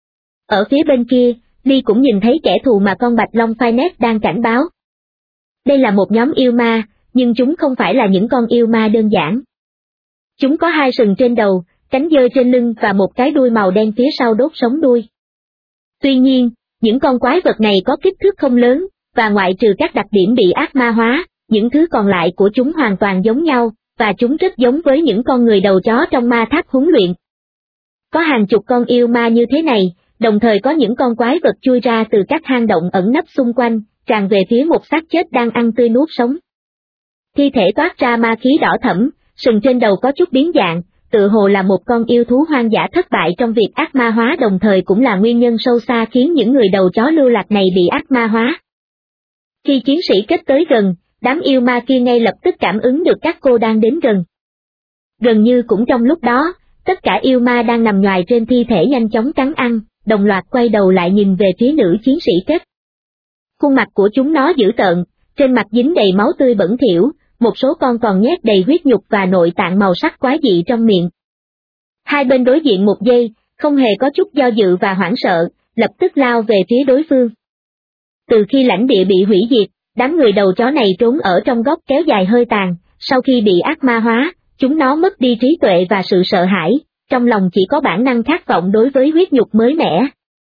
Ở phía bên kia, Ly cũng nhìn thấy kẻ thù mà con bạch long phai nét đang cảnh báo. Đây là một nhóm yêu ma, nhưng chúng không phải là những con yêu ma đơn giản. Chúng có 2 sừng trên đầu, cánh dơ trên lưng và một cái đuôi màu đen phía sau đốt sống đuôi. Tuy nhiên, những con quái vật này có kích thước không lớn, và ngoại trừ các đặc điểm bị ác ma hóa, những thứ còn lại của chúng hoàn toàn giống nhau, và chúng rất giống với những con người đầu chó trong ma tháp huấn luyện. Có hàng chục con yêu ma như thế này, đồng thời có những con quái vật chui ra từ các hang động ẩn nấp xung quanh, tràn về phía một xác chết đang ăn tươi nuốt sống. Thi thể toát ra ma khí đỏ thẫm, sừng trên đầu có chút biến dạng, tự hồ là một con yêu thú hoang dã thất bại trong việc ác ma hóa, đồng thời cũng là nguyên nhân sâu xa khiến những người đầu chó lưu lạc này bị ác ma hóa. Khi chiến sĩ Kết tới gần, đám yêu ma kia ngay lập tức cảm ứng được các cô đang đến gần. Gần như cũng trong lúc đó, tất cả yêu ma đang nằm nhoài trên thi thể nhanh chóng cắn ăn, đồng loạt quay đầu lại nhìn về phía nữ chiến sĩ Kết. Khuôn mặt của chúng nó dữ tợn, trên mặt dính đầy máu tươi bẩn thỉu, một số con còn nhét đầy huyết nhục và nội tạng màu sắc quái dị trong miệng. Hai bên đối diện một giây, không hề có chút do dự và hoảng sợ, lập tức lao về phía đối phương. Từ khi lãnh địa bị hủy diệt, đám người đầu chó này trốn ở trong góc kéo dài hơi tàn, sau khi bị ác ma hóa, chúng nó mất đi trí tuệ và sự sợ hãi, trong lòng chỉ có bản năng khát vọng đối với huyết nhục mới mẻ.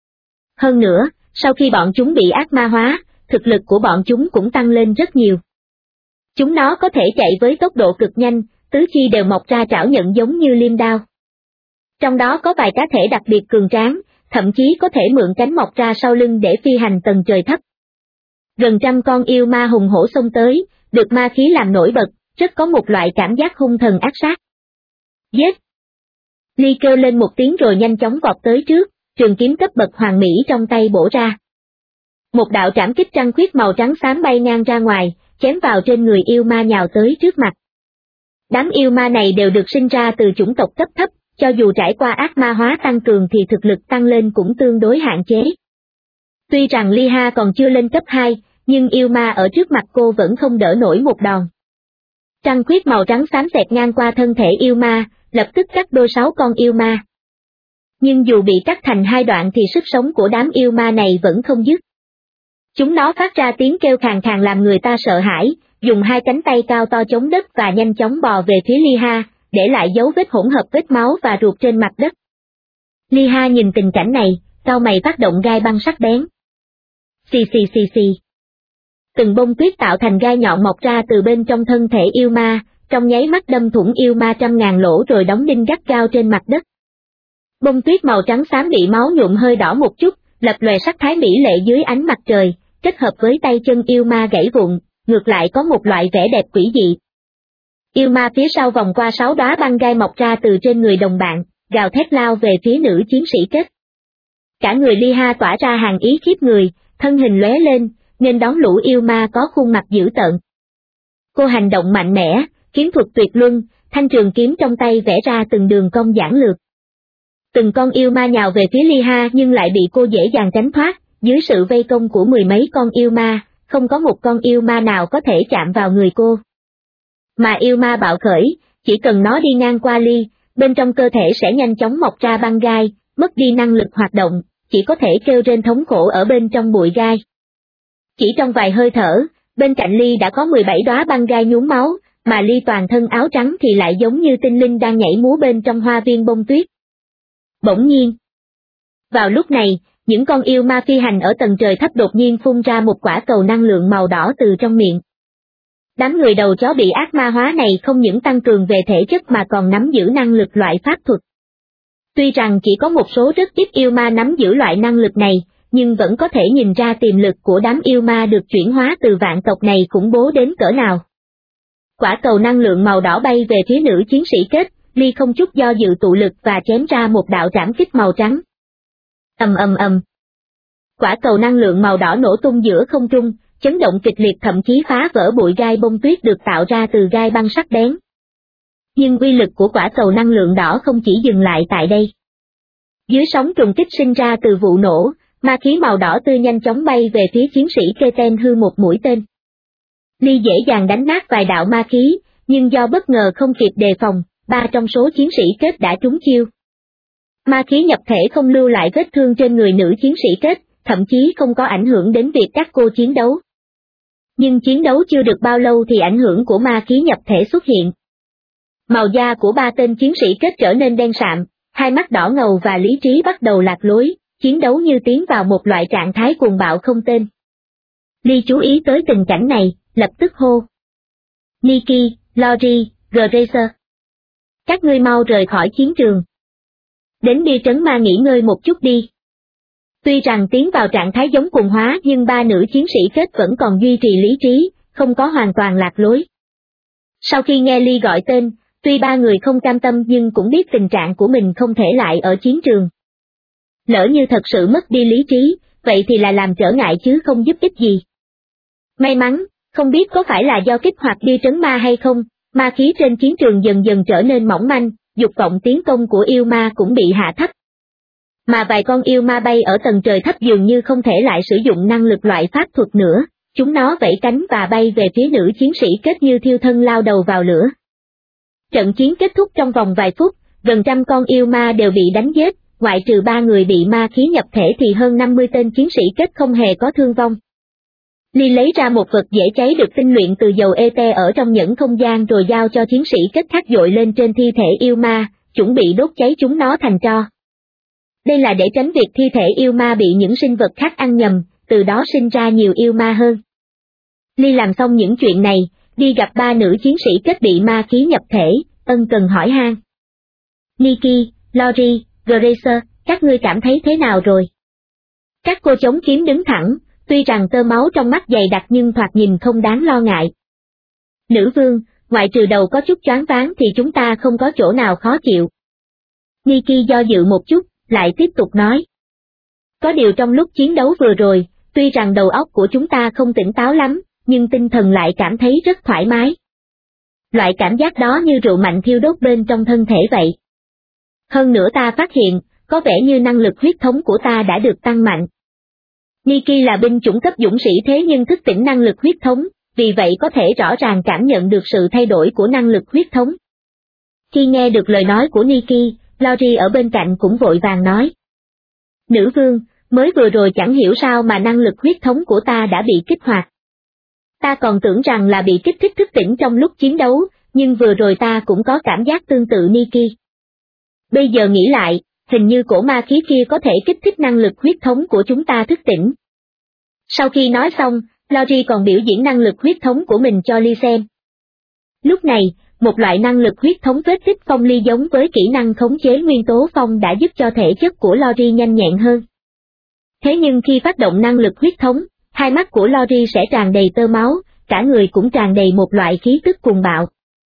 Hơn nữa, sau khi bọn chúng bị ác ma hóa, thực lực của bọn chúng cũng tăng lên rất nhiều. Chúng nó có thể chạy với tốc độ cực nhanh, tứ chi đều mọc ra trảo nhận giống như liêm đao. Trong đó có vài cá thể đặc biệt cường tráng, thậm chí có thể mượn cánh mọc ra sau lưng để phi hành tầng trời thấp. Gần 100 con yêu ma hùng hổ xông tới, được ma khí làm nổi bật, rất có một loại cảm giác hung thần ác sát. Giết! Ly kêu lên một tiếng rồi nhanh chóng vọt tới trước, trường kiếm cấp bậc hoàng mỹ trong tay bổ ra. Một đạo trảm kích trăng khuyết màu trắng xám bay ngang ra ngoài, chém vào trên người yêu ma nhào tới trước mặt. Đám yêu ma này đều được sinh ra từ chủng tộc cấp thấp, cho dù trải qua ác ma hóa tăng cường thì thực lực tăng lên cũng tương đối hạn chế. Tuy rằng Ly Ha còn chưa lên cấp 2, nhưng yêu ma ở trước mặt cô vẫn không đỡ nổi một đòn. Trăng khuyết màu trắng xám xẹt ngang qua thân thể yêu ma, lập tức cắt đôi 6 con yêu ma. Nhưng dù bị cắt thành 2 đoạn thì sức sống của đám yêu ma này vẫn không dứt. Chúng nó phát ra tiếng kêu khàn khàn làm người ta sợ hãi, dùng 2 cánh tay cao to chống đất và nhanh chóng bò về phía Ly Ha, để lại dấu vết hỗn hợp vết máu và ruột trên mặt đất. Ly Ha nhìn tình cảnh này, cau mày phát động gai băng sắc bén. Xì xì xì xì. Từng bông tuyết tạo thành gai nhọn mọc ra từ bên trong thân thể yêu ma, trong nháy mắt đâm thủng yêu ma trăm ngàn lỗ rồi đóng đinh gắt gao trên mặt đất. Bông tuyết màu trắng xám bị máu nhuộm hơi đỏ một chút, lập lòe sắc thái mỹ lệ dưới ánh mặt trời, kết hợp với tay chân yêu ma gãy vụn, ngược lại có một loại vẻ đẹp quỷ dị. Yêu ma phía sau vòng qua 6 đóa băng gai mọc ra từ trên người đồng bạn, gào thét lao về phía nữ chiến sĩ kết. Cả người Ly Ha tỏa ra hàn ý khiếp người, thân hình lóe lên, nên đón lũ yêu ma có khuôn mặt dữ tợn. Cô hành động mạnh mẽ, kiếm thuật tuyệt luân, thanh trường kiếm trong tay vẽ ra từng đường cong giản lược. Từng con yêu ma nhào về phía Ly Ha nhưng lại bị cô dễ dàng tránh thoát, dưới sự vây công của 10 mấy con yêu ma, không có một con yêu ma nào có thể chạm vào người cô. Mà yêu ma bạo khởi, chỉ cần nó đi ngang qua Ly, bên trong cơ thể sẽ nhanh chóng mọc ra băng gai, mất đi năng lực hoạt động, chỉ có thể kêu rên thống khổ ở bên trong bụi gai. Chỉ trong vài hơi thở, bên cạnh Ly đã có 17 đóa băng gai nhuốm máu, mà Ly toàn thân áo trắng thì lại giống như tinh linh đang nhảy múa bên trong hoa viên bông tuyết. Bỗng nhiên, vào lúc này, những con yêu ma phi hành ở tầng trời thấp đột nhiên phun ra một quả cầu năng lượng màu đỏ từ trong miệng. Đám người đầu chó bị ác ma hóa này không những tăng cường về thể chất mà còn nắm giữ năng lực loại pháp thuật. Tuy rằng chỉ có một số rất ít yêu ma nắm giữ loại năng lực này, nhưng vẫn có thể nhìn ra tiềm lực của đám yêu ma được chuyển hóa từ vạn tộc này khủng bố đến cỡ nào. Quả cầu năng lượng màu đỏ bay về phía nữ chiến sĩ kết, Ly không chút do dự tụ lực và chém ra một đạo trảm kích màu trắng. Ầm ầm ầm. Quả cầu năng lượng màu đỏ nổ tung giữa không trung, chấn động kịch liệt thậm chí phá vỡ bụi gai bông tuyết được tạo ra từ gai băng sắc bén. Nhưng uy lực của quả cầu năng lượng đỏ không chỉ dừng lại tại đây. Dưới sóng trùng kích sinh ra từ vụ nổ, ma khí màu đỏ tươi nhanh chóng bay về phía chiến sĩ Keten hư một mũi tên. Ly dễ dàng đánh nát vài đạo ma khí, nhưng do bất ngờ không kịp đề phòng, 3 trong số chiến sĩ kết đã trúng chiêu. Ma khí nhập thể không lưu lại vết thương trên người nữ chiến sĩ kết, thậm chí không có ảnh hưởng đến việc các cô chiến đấu. Nhưng chiến đấu chưa được bao lâu thì ảnh hưởng của ma khí nhập thể xuất hiện. Màu da của 3 tên chiến sĩ kết trở nên đen sạm, hai mắt đỏ ngầu và lý trí bắt đầu lạc lối, chiến đấu như tiến vào một loại trạng thái cuồng bạo không tên. Ly chú ý tới tình cảnh này, lập tức hô. Nikki, Lori, Gracer. Các ngươi mau rời khỏi chiến trường. Đến bia trấn ma nghỉ ngơi một chút đi. Tuy rằng tiến vào trạng thái giống cuồng hóa nhưng 3 nữ chiến sĩ kết vẫn còn duy trì lý trí, không có hoàn toàn lạc lối. Sau khi nghe Ly gọi tên, tuy 3 người không cam tâm nhưng cũng biết tình trạng của mình không thể lại ở chiến trường. Lỡ như thật sự mất đi lý trí, vậy thì là làm trở ngại chứ không giúp ích gì. May mắn, không biết có phải là do kích hoạt bia trấn ma hay không, ma khí trên chiến trường dần dần trở nên mỏng manh, dục vọng tiến công của yêu ma cũng bị hạ thấp. Mà vài con yêu ma bay ở tầng trời thấp dường như không thể lại sử dụng năng lực loại pháp thuật nữa, chúng nó vẫy cánh và bay về phía nữ chiến sĩ kết như thiêu thân lao đầu vào lửa. Trận chiến kết thúc trong vòng vài phút, gần 100 con yêu ma đều bị đánh giết, ngoại trừ 3 người bị ma khí nhập thể thì hơn 50 tên chiến sĩ kết không hề có thương vong. Ly lấy ra một vật dễ cháy được tinh luyện từ dầu ete ở trong nhẫn không gian rồi giao cho chiến sĩ kết khác dội lên trên thi thể yêu ma, chuẩn bị đốt cháy chúng nó thành tro. Đây là để tránh việc thi thể yêu ma bị những sinh vật khác ăn nhầm, từ đó sinh ra nhiều yêu ma hơn. Ly làm xong những chuyện này, đi gặp 3 nữ chiến sĩ kết bị ma khí nhập thể, ân cần hỏi han. Nikki, Lori, Gracer, các ngươi cảm thấy thế nào rồi? Các cô chống kiếm đứng thẳng, tuy rằng tơ máu trong mắt dày đặc nhưng thoạt nhìn không đáng lo ngại. Nữ vương, ngoại trừ đầu có chút choáng váng thì chúng ta không có chỗ nào khó chịu. Nikki do dự một chút, lại tiếp tục nói. Có điều trong lúc chiến đấu vừa rồi, tuy rằng đầu óc của chúng ta không tỉnh táo lắm, nhưng tinh thần lại cảm thấy rất thoải mái. Loại cảm giác đó như rượu mạnh thiêu đốt bên trong thân thể vậy. Hơn nữa ta phát hiện, có vẻ như năng lực huyết thống của ta đã được tăng mạnh. Nikki là binh chủng cấp dũng sĩ thế nhưng thức tỉnh năng lực huyết thống, vì vậy có thể rõ ràng cảm nhận được sự thay đổi của năng lực huyết thống. Khi nghe được lời nói của Nikki, Lori ở bên cạnh cũng vội vàng nói. Nữ vương, mới vừa rồi chẳng hiểu sao mà năng lực huyết thống của ta đã bị kích hoạt. Ta còn tưởng rằng là bị kích thích thức tỉnh trong lúc chiến đấu, nhưng vừa rồi ta cũng có cảm giác tương tự Nikki. Bây giờ nghĩ lại, hình như cổ ma khí kia có thể kích thích năng lực huyết thống của chúng ta thức tỉnh. Sau khi nói xong, Lori còn biểu diễn năng lực huyết thống của mình cho Ly xem. Lúc này, một loại năng lực huyết thống vết tích phong ly giống với kỹ năng khống chế nguyên tố phong đã giúp cho thể chất của Lori nhanh nhẹn hơn. Thế nhưng khi phát động năng lực huyết thống, hai mắt của Lori sẽ tràn đầy tơ máu, cả người cũng tràn đầy một loại khí tức cuồng bạo.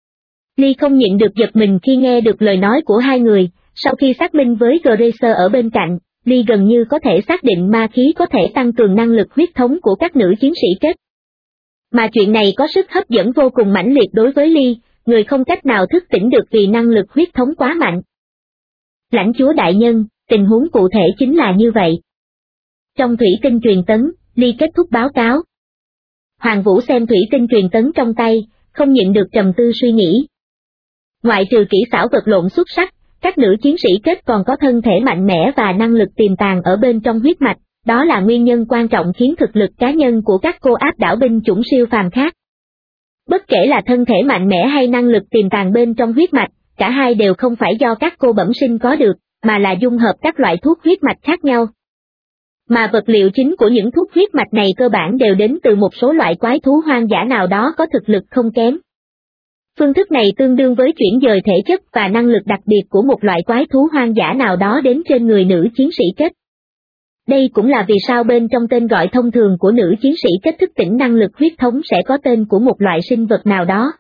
Ly không nhịn được giật mình khi nghe được lời nói của hai người, sau khi xác minh với Gracer ở bên cạnh, Ly gần như có thể xác định ma khí có thể tăng cường năng lực huyết thống của các nữ chiến sĩ kết. Mà chuyện này có sức hấp dẫn vô cùng mãnh liệt đối với Ly, người không cách nào thức tỉnh được vì năng lực huyết thống quá mạnh. Lãnh chúa đại nhân, tình huống cụ thể chính là như vậy. Trong thủy tinh truyền tấn, Ly kết thúc báo cáo. Hoàng Vũ xem thủy tinh truyền tấn trong tay, không nhịn được trầm tư suy nghĩ. Ngoại trừ kỹ xảo vật lộn xuất sắc, các nữ chiến sĩ kết còn có thân thể mạnh mẽ và năng lực tiềm tàng ở bên trong huyết mạch, đó là nguyên nhân quan trọng khiến thực lực cá nhân của các cô áp đảo binh chủng siêu phàm khác. Bất kể là thân thể mạnh mẽ hay năng lực tiềm tàng bên trong huyết mạch, cả hai đều không phải do các cô bẩm sinh có được, mà là dung hợp các loại thuốc huyết mạch khác nhau. Mà vật liệu chính của những thuốc huyết mạch này cơ bản đều đến từ một số loại quái thú hoang dã nào đó có thực lực không kém. Phương thức này tương đương với chuyển dời thể chất và năng lực đặc biệt của một loại quái thú hoang dã nào đó đến trên người nữ chiến sĩ kết. Đây cũng là vì sao bên trong tên gọi thông thường của nữ chiến sĩ kết thức tỉnh năng lực huyết thống sẽ có tên của một loại sinh vật nào đó.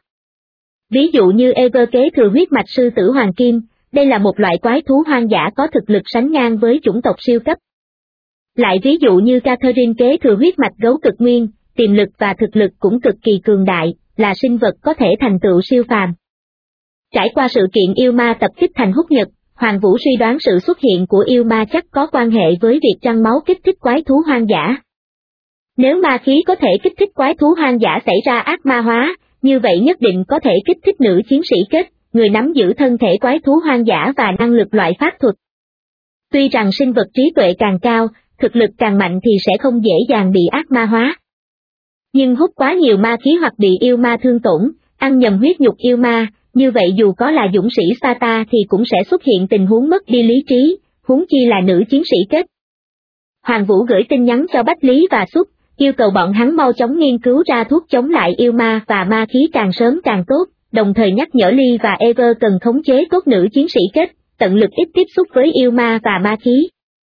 Ví dụ như Ever kế thừa huyết mạch sư tử hoàng kim, đây là một loại quái thú hoang dã có thực lực sánh ngang với chủng tộc siêu cấp. Lại ví dụ như Catherine kế thừa huyết mạch gấu cực nguyên, tiềm lực và thực lực cũng cực kỳ cường đại, là sinh vật có thể thành tựu siêu phàm. Trải qua sự kiện yêu ma tập kích thành húc nhật, Hoàng Vũ suy đoán sự xuất hiện của yêu ma chắc có quan hệ với việc trăng máu kích thích quái thú hoang dã. Nếu ma khí có thể kích thích quái thú hoang dã xảy ra ác ma hóa, như vậy nhất định có thể kích thích nữ chiến sĩ kết, người nắm giữ thân thể quái thú hoang dã và năng lực loại pháp thuật. Tuy rằng sinh vật trí tuệ càng cao, thực lực càng mạnh thì sẽ không dễ dàng bị ác ma hóa. Nhưng hút quá nhiều ma khí hoặc bị yêu ma thương tổn, ăn nhầm huyết nhục yêu ma, như vậy dù có là dũng sĩ Sparta thì cũng sẽ xuất hiện tình huống mất đi lý trí, huống chi là nữ chiến sĩ kết. Hoàng Vũ gửi tin nhắn cho Bách Lý và Súc, yêu cầu bọn hắn mau chóng nghiên cứu ra thuốc chống lại yêu ma và ma khí càng sớm càng tốt, đồng thời nhắc nhở Ly và Ever cần khống chế tốt nữ chiến sĩ kết, tận lực ít tiếp xúc với yêu ma và ma khí.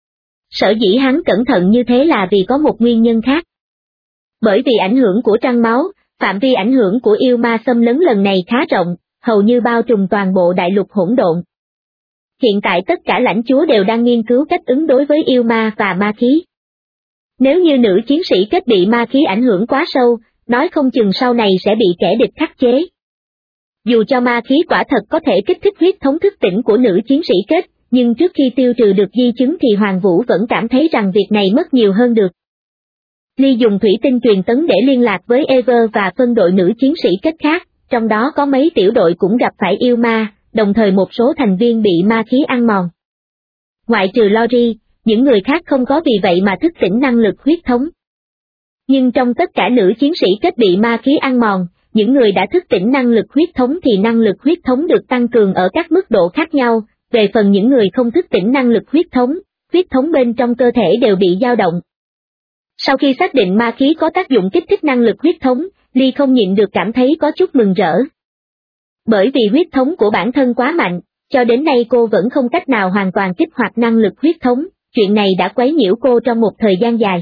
Sở dĩ hắn cẩn thận như thế là vì có một nguyên nhân khác. Bởi vì ảnh hưởng của trăng máu, phạm vi ảnh hưởng của yêu ma xâm lấn lần này khá rộng, hầu như bao trùm toàn bộ đại lục hỗn độn. Hiện tại tất cả lãnh chúa đều đang nghiên cứu cách ứng đối với yêu ma và ma khí. Nếu như nữ chiến sĩ kết bị ma khí ảnh hưởng quá sâu, nói không chừng sau này sẽ bị kẻ địch khắc chế. Dù cho ma khí quả thật có thể kích thích huyết thống thức tỉnh của nữ chiến sĩ kết, nhưng trước khi tiêu trừ được di chứng thì Hoàng Vũ vẫn cảm thấy rằng việc này mất nhiều hơn được. Ly dùng thủy tinh truyền tấn để liên lạc với Ever và phân đội nữ chiến sĩ kết khác, trong đó có mấy tiểu đội cũng gặp phải yêu ma, đồng thời một số thành viên bị ma khí ăn mòn. Ngoại trừ Lori, những người khác không có vì vậy mà thức tỉnh năng lực huyết thống. Nhưng trong tất cả nữ chiến sĩ kết bị ma khí ăn mòn, những người đã thức tỉnh năng lực huyết thống thì năng lực huyết thống được tăng cường ở các mức độ khác nhau, về phần những người không thức tỉnh năng lực huyết thống bên trong cơ thể đều bị dao động. Sau khi xác định ma khí có tác dụng kích thích năng lực huyết thống, Ly không nhịn được cảm thấy có chút mừng rỡ. Bởi vì huyết thống của bản thân quá mạnh, cho đến nay cô vẫn không cách nào hoàn toàn kích hoạt năng lực huyết thống, chuyện này đã quấy nhiễu cô trong một thời gian dài.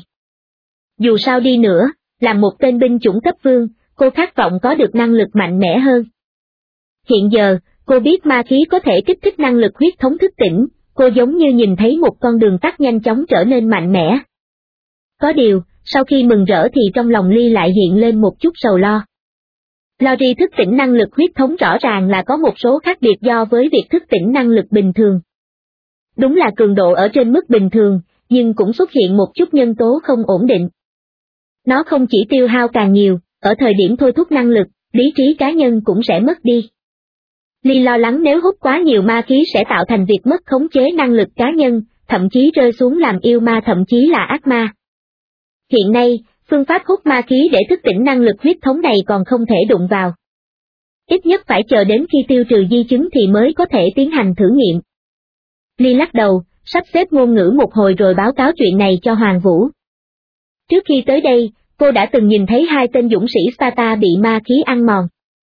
Dù sao đi nữa, làm một tên binh chủng cấp vương, cô khát vọng có được năng lực mạnh mẽ hơn. Hiện giờ, cô biết ma khí có thể kích thích năng lực huyết thống thức tỉnh, cô giống như nhìn thấy một con đường tắt nhanh chóng trở nên mạnh mẽ. Có điều, sau khi mừng rỡ thì trong lòng Ly lại hiện lên một chút sầu lo. Lori thức tỉnh năng lực huyết thống rõ ràng là có một số khác biệt do với việc thức tỉnh năng lực bình thường, Đúng là cường độ ở trên mức bình thường, nhưng cũng xuất hiện một chút nhân tố không ổn định. Nó không chỉ tiêu hao càng nhiều, ở thời điểm thôi thúc năng lực, lý trí cá nhân cũng sẽ mất đi. Ly lo lắng nếu hút quá nhiều ma khí sẽ tạo thành việc mất khống chế năng lực cá nhân, thậm chí rơi xuống làm yêu ma thậm chí là ác ma. Hiện nay, phương pháp hút ma khí để thức tỉnh năng lực huyết thống này còn không thể đụng vào. Ít nhất phải chờ đến khi tiêu trừ di chứng thì mới có thể tiến hành thử nghiệm. Ly lắc đầu, sắp xếp ngôn ngữ một hồi rồi báo cáo chuyện này cho Hoàng Vũ. Trước khi tới đây, cô đã từng nhìn thấy 2 tên dũng sĩ Sparta bị ma khí ăn mòn.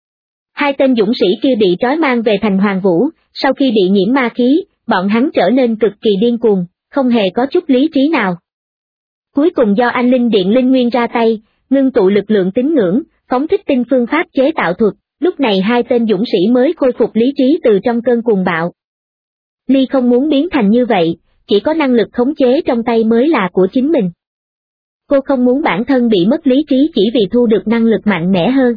2 tên dũng sĩ kia bị trói mang về thành Hoàng Vũ, sau khi bị nhiễm ma khí, bọn hắn trở nên cực kỳ điên cuồng, không hề có chút lý trí nào. Cuối cùng do Anh Linh Điện Linh Nguyên ra tay, ngưng tụ lực lượng tín ngưỡng, phóng thích tinh phương pháp chế tạo thuật, lúc này 2 tên dũng sĩ mới khôi phục lý trí từ trong cơn cuồng bạo. Ly không muốn biến thành như vậy, chỉ có năng lực khống chế trong tay mới là của chính mình. Cô không muốn bản thân bị mất lý trí chỉ vì thu được năng lực mạnh mẽ hơn.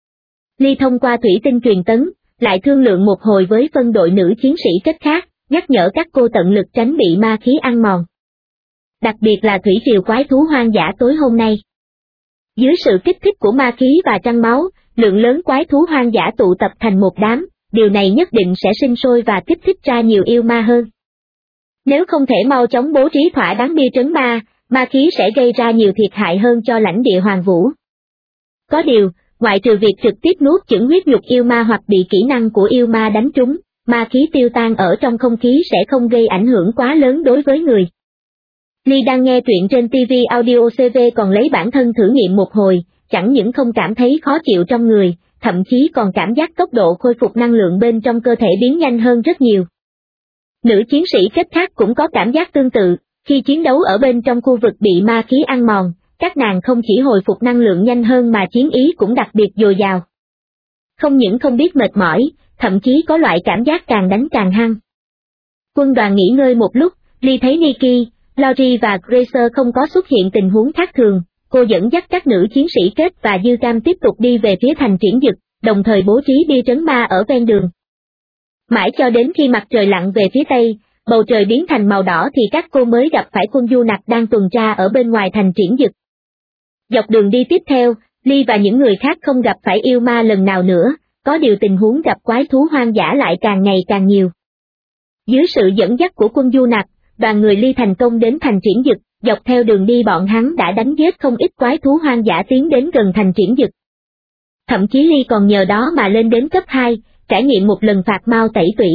Ly thông qua thủy tinh truyền tấn, lại thương lượng một hồi với phân đội nữ chiến sĩ kết khác, nhắc nhở các cô tận lực tránh bị ma khí ăn mòn. Đặc biệt là thủy triều quái thú hoang dã tối hôm nay. Dưới sự kích thích của ma khí và trăng máu, lượng lớn quái thú hoang dã tụ tập thành một đám, điều này nhất định sẽ sinh sôi và kích thích ra nhiều yêu ma hơn. Nếu không thể mau chóng bố trí thỏa đáng bia trấn ma, ma khí sẽ gây ra nhiều thiệt hại hơn cho lãnh địa Hoàng Vũ. Có điều, ngoại trừ việc trực tiếp nuốt chửng huyết nhục yêu ma hoặc bị kỹ năng của yêu ma đánh trúng, ma khí tiêu tan ở trong không khí sẽ không gây ảnh hưởng quá lớn đối với người. Ly đang nghe truyện trên TV Audio CV còn lấy bản thân thử nghiệm một hồi, chẳng những không cảm thấy khó chịu trong người, thậm chí còn cảm giác tốc độ khôi phục năng lượng bên trong cơ thể biến nhanh hơn rất nhiều. Nữ chiến sĩ kết khác cũng có cảm giác tương tự, khi chiến đấu ở bên trong khu vực bị ma khí ăn mòn, các nàng không chỉ hồi phục năng lượng nhanh hơn mà chiến ý cũng đặc biệt dồi dào. Không những không biết mệt mỏi, thậm chí có loại cảm giác càng đánh càng hăng. Quân đoàn nghỉ ngơi một lúc, Ly thấy Nikki, Laurie và Gracer không có xuất hiện tình huống khác thường, cô dẫn dắt các nữ chiến sĩ kết và Dư Cam tiếp tục đi về phía thành Triển Dực, đồng thời bố trí bia trấn ma ở ven đường. Mãi cho đến khi mặt trời lặn về phía tây, bầu trời biến thành màu đỏ thì các cô mới gặp phải quân du nặc đang tuần tra ở bên ngoài thành Triển Dực. Dọc đường đi tiếp theo, Ly và những người khác không gặp phải yêu ma lần nào nữa, có điều tình huống gặp quái thú hoang dã lại càng ngày càng nhiều. Dưới sự dẫn dắt của quân du nặc, đoàn người Ly thành công đến thành Triển Dực, dọc theo đường đi bọn hắn đã đánh giết không ít quái thú hoang dã tiến đến gần thành Triển Dực. Thậm chí Ly còn nhờ đó mà lên đến cấp 2, trải nghiệm một lần phạt mau tẩy tủy.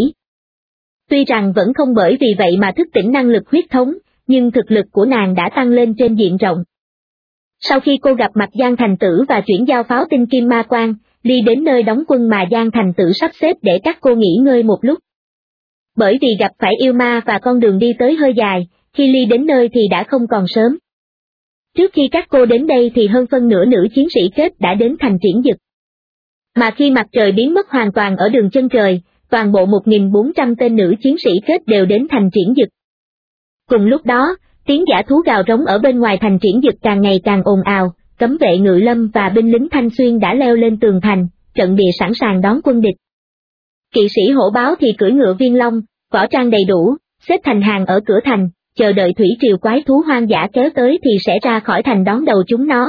Tuy rằng vẫn không bởi vì vậy mà thức tỉnh năng lực huyết thống, nhưng thực lực của nàng đã tăng lên trên diện rộng. Sau khi cô gặp mặt Giang Thành Tử và chuyển giao pháo tinh kim ma quang, Ly đến nơi đóng quân mà Giang Thành Tử sắp xếp để các cô nghỉ ngơi một lúc. Bởi vì gặp phải yêu ma và con đường đi tới hơi dài, khi Ly đến nơi thì đã không còn sớm. Trước khi các cô đến đây thì hơn phân nửa nữ chiến sĩ kết đã đến thành Triển Dực. Mà khi mặt trời biến mất hoàn toàn ở đường chân trời, toàn bộ 1.400 tên nữ chiến sĩ kết đều đến thành Triển Dực. Cùng lúc đó, tiếng dã thú gào rống ở bên ngoài thành Triển Dực càng ngày càng ồn ào, cấm vệ ngự lâm và binh lính Thanh Xuyên đã leo lên tường thành, trận địa sẵn sàng đón quân địch. Kỵ sĩ hổ báo thì cưỡi ngựa viên long, võ trang đầy đủ, xếp thành hàng ở cửa thành, chờ đợi thủy triều quái thú hoang dã kéo tới thì sẽ ra khỏi thành đón đầu chúng nó.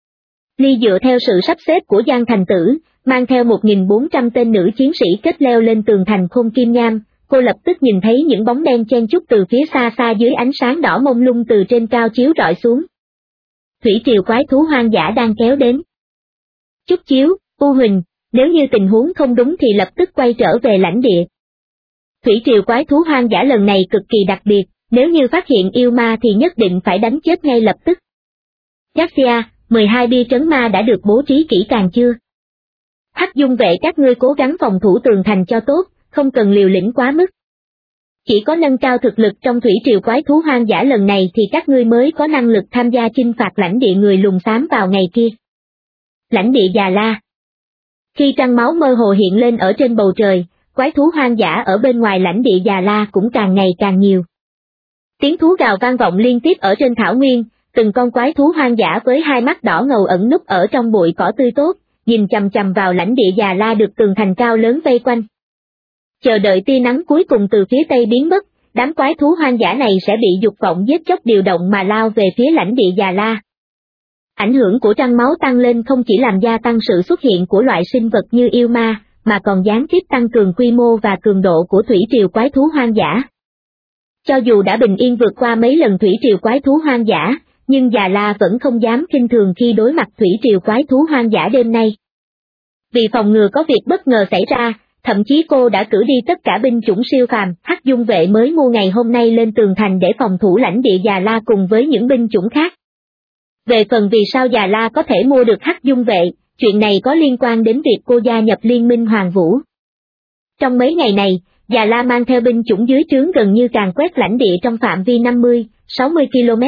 Ly dựa theo sự sắp xếp của Giang Thành Tử, mang theo 1.400 tên nữ chiến sĩ kết leo lên tường thành Khôn Kim Nham, cô lập tức nhìn thấy những bóng đen chen chúc từ phía xa xa dưới ánh sáng đỏ mông lung từ trên cao chiếu rọi xuống. Thủy triều quái thú hoang dã đang kéo đến. Chúc chiếu, U Huỳnh, nếu như tình huống không đúng thì lập tức quay trở về lãnh địa. Thủy triều quái thú hoang dã lần này cực kỳ đặc biệt, nếu như phát hiện yêu ma thì nhất định phải đánh chết ngay lập tức. Garcia, 12 bia trấn ma đã được bố trí kỹ càng chưa? Hắc Dung vệ các ngươi cố gắng phòng thủ tường thành cho tốt, không cần liều lĩnh quá mức. Chỉ có nâng cao thực lực trong thủy triều quái thú hoang dã lần này thì các ngươi mới có năng lực tham gia chinh phạt lãnh địa người lùn xám vào ngày kia. Lãnh địa Già La. Khi trăng máu mơ hồ hiện lên ở trên bầu trời, quái thú hoang dã ở bên ngoài lãnh địa Già La cũng càng ngày càng nhiều. Tiếng thú gào vang vọng liên tiếp ở trên thảo nguyên, từng con quái thú hoang dã với hai mắt đỏ ngầu ẩn núp ở trong bụi cỏ tươi tốt, nhìn chằm chằm vào lãnh địa Già La được tường thành cao lớn vây quanh. Chờ đợi tia nắng cuối cùng từ phía tây biến mất, đám quái thú hoang dã này sẽ bị dục vọng giết chóc điều động mà lao về phía lãnh địa Già La. Ảnh hưởng của trăng máu tăng lên không chỉ làm gia tăng sự xuất hiện của loại sinh vật như yêu ma, mà còn gián tiếp tăng cường quy mô và cường độ của thủy triều quái thú hoang dã. Cho dù đã bình yên vượt qua mấy lần thủy triều quái thú hoang dã, nhưng Già La vẫn không dám khinh thường khi đối mặt thủy triều quái thú hoang dã đêm nay. Vì phòng ngừa có việc bất ngờ xảy ra, thậm chí cô đã cử đi tất cả binh chủng siêu phàm, Hắc Dung vệ mới mua ngày hôm nay lên tường thành để phòng thủ lãnh địa Già La cùng với những binh chủng khác. Về phần vì sao Già La có thể mua được Hắc Dung vệ, chuyện này có liên quan đến việc cô gia nhập Liên minh Hoàng Vũ. Trong mấy ngày này, Già La mang theo binh chủng dưới trướng gần như càn quét lãnh địa trong phạm vi 50-60 km.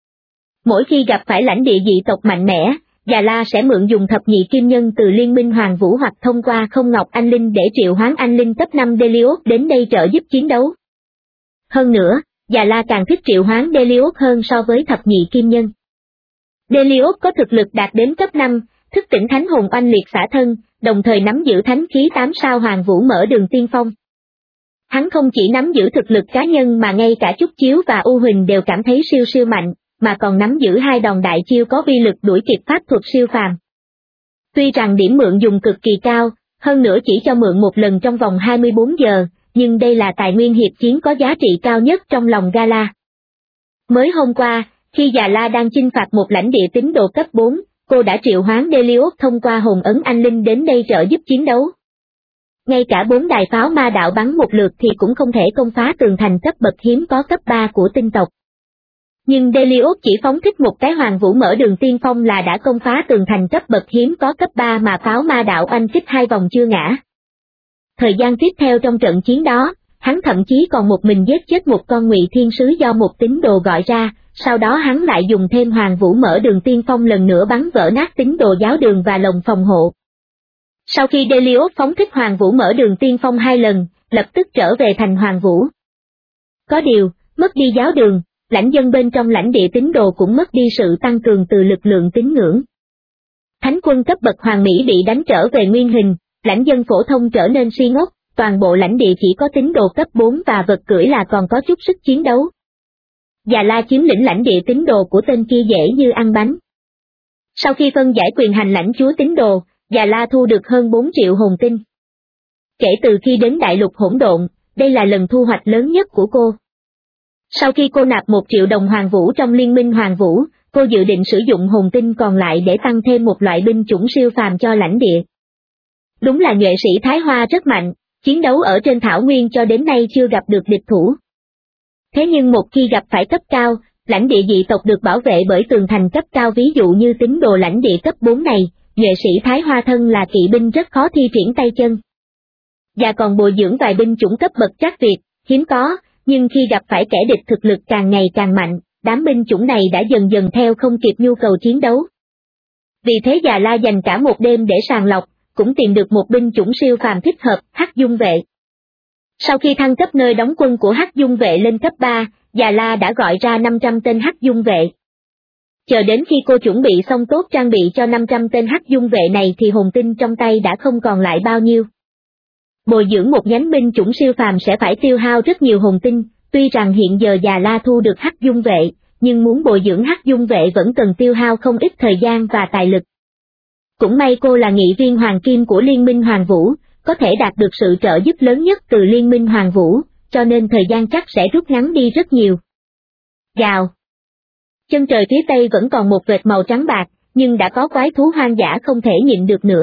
Mỗi khi gặp phải lãnh địa dị tộc mạnh mẽ, Già La sẽ mượn dùng thập nhị kim nhân từ Liên minh Hoàng Vũ hoặc thông qua Không Ngọc Anh Linh để triệu hoán anh linh cấp 5 Delios đến đây trợ giúp chiến đấu. Hơn nữa, Già La càng thích triệu hoán Delios hơn so với thập nhị kim nhân. Delios có thực lực đạt đến cấp 5, thức tỉnh thánh hồn oanh liệt xả thân, đồng thời nắm giữ thánh khí 8 sao Hoàng Vũ mở đường tiên phong. Hắn không chỉ nắm giữ thực lực cá nhân mà ngay cả Trúc Chiếu và U Huỳnh đều cảm thấy siêu siêu mạnh, mà còn nắm giữ hai đòn đại chiêu có vi lực đuổi kịp pháp thuật siêu phàm. Tuy rằng điểm mượn dùng cực kỳ cao, hơn nữa chỉ cho mượn một lần trong vòng 24 giờ, nhưng đây là tài nguyên hiệp chiến có giá trị cao nhất trong lòng Gala. Mới hôm qua, khi Già La đang chinh phạt một lãnh địa tín đồ cấp 4, cô đã triệu hoán Delios thông qua hồn ấn anh linh đến đây trợ giúp chiến đấu. Ngay cả 4 đài pháo ma đạo bắn một lượt thì cũng không thể công phá tường thành cấp bậc hiếm có cấp 3 của tinh tộc. Nhưng Delios chỉ phóng thích một cái Hoàng Vũ mở đường tiên phong là đã công phá tường thành cấp bậc hiếm có cấp 3 mà pháo ma đạo oanh kích 2 vòng chưa ngã. Thời gian tiếp theo trong trận chiến đó, hắn thậm chí còn một mình giết chết một con ngụy thiên sứ do một tín đồ gọi ra, sau đó hắn lại dùng thêm Hoàng Vũ mở đường tiên phong lần nữa bắn vỡ nát tín đồ giáo đường và lồng phòng hộ. Sau khi Delios phóng thích Hoàng Vũ mở đường tiên phong 2 lần, lập tức trở về thành Hoàng Vũ. Có điều, mất đi giáo đường, lãnh dân bên trong lãnh địa tín đồ cũng mất đi sự tăng cường từ lực lượng tín ngưỡng. Thánh quân cấp bậc Hoàng Mỹ bị đánh trở về nguyên hình, lãnh dân phổ thông trở nên si ngốc, toàn bộ lãnh địa chỉ có tín đồ cấp 4 và vật cưỡi là còn có chút sức chiến đấu. Già La chiếm lĩnh lãnh địa tín đồ của tên kia dễ như ăn bánh. Sau khi phân giải quyền hành lãnh chúa tín đồ, Già La thu được hơn 4 triệu hồn tinh. Kể từ khi đến đại lục hỗn độn, đây là lần thu hoạch lớn nhất của cô. Sau khi cô nạp 1 triệu đồng Hoàng Vũ trong Liên minh Hoàng Vũ, cô dự định sử dụng hồn tinh còn lại để tăng thêm một loại binh chủng siêu phàm cho lãnh địa. Đúng là nhuệ sĩ Thái Hoa rất mạnh, chiến đấu ở trên thảo nguyên cho đến nay chưa gặp được địch thủ. Thế nhưng một khi gặp phải cấp cao, lãnh địa dị tộc được bảo vệ bởi tường thành cấp cao ví dụ như tín đồ lãnh địa cấp 4 này, nhuệ sĩ Thái Hoa thân là kỵ binh rất khó thi triển tay chân. Và còn bồi dưỡng vài binh chủng cấp bậc trắc việt, hiếm có, nhưng khi gặp phải kẻ địch thực lực càng ngày càng mạnh, đám binh chủng này đã dần dần theo không kịp nhu cầu chiến đấu. Vì thế Già La dành cả một đêm để sàng lọc, cũng tìm được một binh chủng siêu phàm thích hợp, Hắc Dung vệ. Sau khi thăng cấp nơi đóng quân của Hắc Dung vệ lên cấp 3, Già La đã gọi ra 500 tên Hắc Dung vệ. Chờ đến khi cô chuẩn bị xong tốt trang bị cho 500 tên Hắc Dung vệ này thì hồn tinh trong tay đã không còn lại bao nhiêu. Bồi dưỡng một nhánh binh chủng siêu phàm sẽ phải tiêu hao rất nhiều hồn tinh, tuy rằng hiện giờ Già La thu được Hắc Dung vệ, nhưng muốn bồi dưỡng Hắc Dung vệ vẫn cần tiêu hao không ít thời gian và tài lực. Cũng may cô là nghị viên Hoàng Kim của Liên minh Hoàng Vũ, có thể đạt được sự trợ giúp lớn nhất từ Liên minh Hoàng Vũ, cho nên thời gian chắc sẽ rút ngắn đi rất nhiều. Gào. Chân trời phía tây vẫn còn một vệt màu trắng bạc, nhưng đã có quái thú hoang dã không thể nhịn được nữa.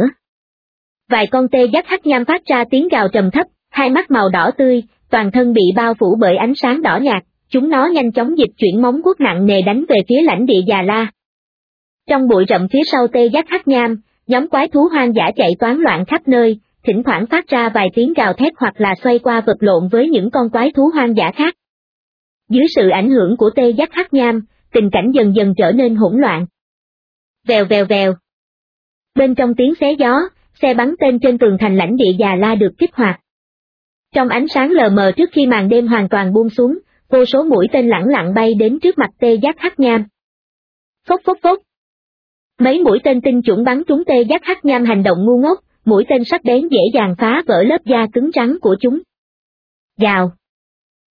Vài con tê giác hắc nham phát ra tiếng gào trầm thấp, hai mắt màu đỏ tươi, toàn thân bị bao phủ bởi ánh sáng đỏ nhạt, chúng nó nhanh chóng dịch chuyển móng vuốt nặng nề đánh về phía lãnh địa Già La. Trong bụi rậm phía sau tê giác hắc nham, nhóm quái thú hoang dã chạy toán loạn khắp nơi, thỉnh thoảng phát ra vài tiếng gào thét hoặc là xoay qua vật lộn với những con quái thú hoang dã khác. Dưới sự ảnh hưởng của tê giác hắc nham, tình cảnh dần dần trở nên hỗn loạn. Vèo vèo vèo. Bên trong tiếng xé gió, xe bắn tên trên tường thành lãnh địa Già La được kích hoạt. Trong ánh sáng lờ mờ trước khi màn đêm hoàn toàn buông xuống, vô số mũi tên lẳng lặng bay đến trước mặt tê giác hắc nham. Phốc phốc phốc. Mấy mũi tên tinh chuẩn bắn trúng tê giác hắc nham hành động ngu ngốc, mũi tên sắc bén dễ dàng phá vỡ lớp da cứng rắn của chúng. Gào.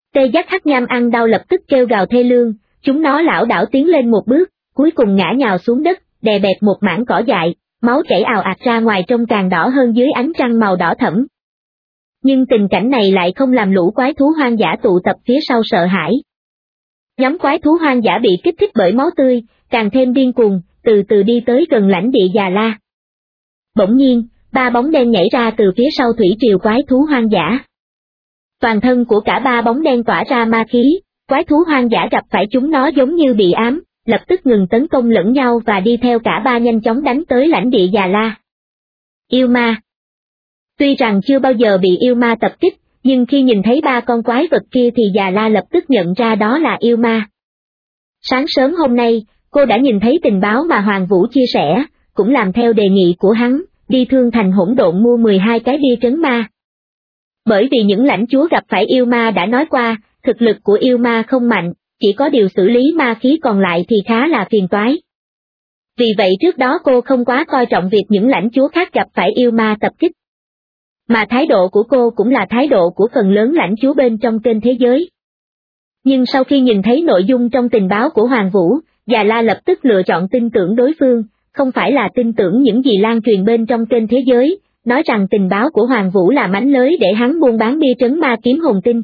Tê giác hắc nham ăn đau lập tức kêu gào thê lương, chúng nó lảo đảo tiến lên một bước, cuối cùng ngã nhào xuống đất, đè bẹp một mảng cỏ dại, máu chảy ào ạt ra ngoài trông càng đỏ hơn dưới ánh trăng màu đỏ thẫm. Nhưng tình cảnh này lại không làm lũ quái thú hoang dã tụ tập phía sau sợ hãi. Nhóm quái thú hoang dã bị kích thích bởi máu tươi, càng thêm điên cuồng, từ từ đi tới gần lãnh địa Già La. Bỗng nhiên, 3 bóng đen nhảy ra từ phía sau thủy triều quái thú hoang dã. Toàn thân của cả 3 bóng đen tỏa ra ma khí, quái thú hoang dã gặp phải chúng nó giống như bị ám, lập tức ngừng tấn công lẫn nhau và đi theo cả 3 nhanh chóng đánh tới lãnh địa Già La. Yêu ma. Tuy rằng chưa bao giờ bị yêu ma tập kích, nhưng khi nhìn thấy 3 con quái vật kia thì Già La lập tức nhận ra đó là yêu ma. Sáng sớm hôm nay, cô đã nhìn thấy tình báo mà Hoàng Vũ chia sẻ, cũng làm theo đề nghị của hắn, đi Thương Thành hỗn độn mua 12 cái bia trấn ma. Bởi vì những lãnh chúa gặp phải yêu ma đã nói qua, thực lực của yêu ma không mạnh, chỉ có điều xử lý ma khí còn lại thì khá là phiền toái. Vì vậy trước đó cô không quá coi trọng việc những lãnh chúa khác gặp phải yêu ma tập kích. Mà thái độ của cô cũng là thái độ của phần lớn lãnh chúa bên trong kênh thế giới. Nhưng sau khi nhìn thấy nội dung trong tình báo của Hoàng Vũ, Già La lập tức lựa chọn tin tưởng đối phương, không phải là tin tưởng những gì lan truyền bên trong kênh thế giới, nói rằng tình báo của Hoàng Vũ là mánh lới để hắn buôn bán bia trấn ma kiếm hồn tinh.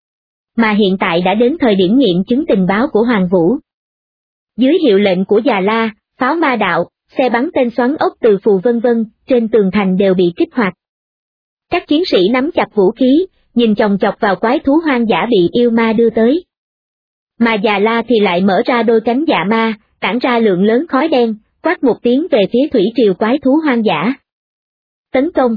Mà hiện tại đã đến thời điểm nghiệm chứng tình báo của Hoàng Vũ. Dưới hiệu lệnh của Già La, pháo ma đạo, xe bắn tên xoắn ốc từ phù vân vân, trên tường thành đều bị kích hoạt. Các chiến sĩ nắm chặt vũ khí, nhìn chòng chọc vào quái thú hoang dã bị yêu ma đưa tới. Mà Già La thì lại mở ra đôi cánh dạ ma, tản ra lượng lớn khói đen, quát một tiếng về phía thủy triều quái thú hoang dã. Tấn công!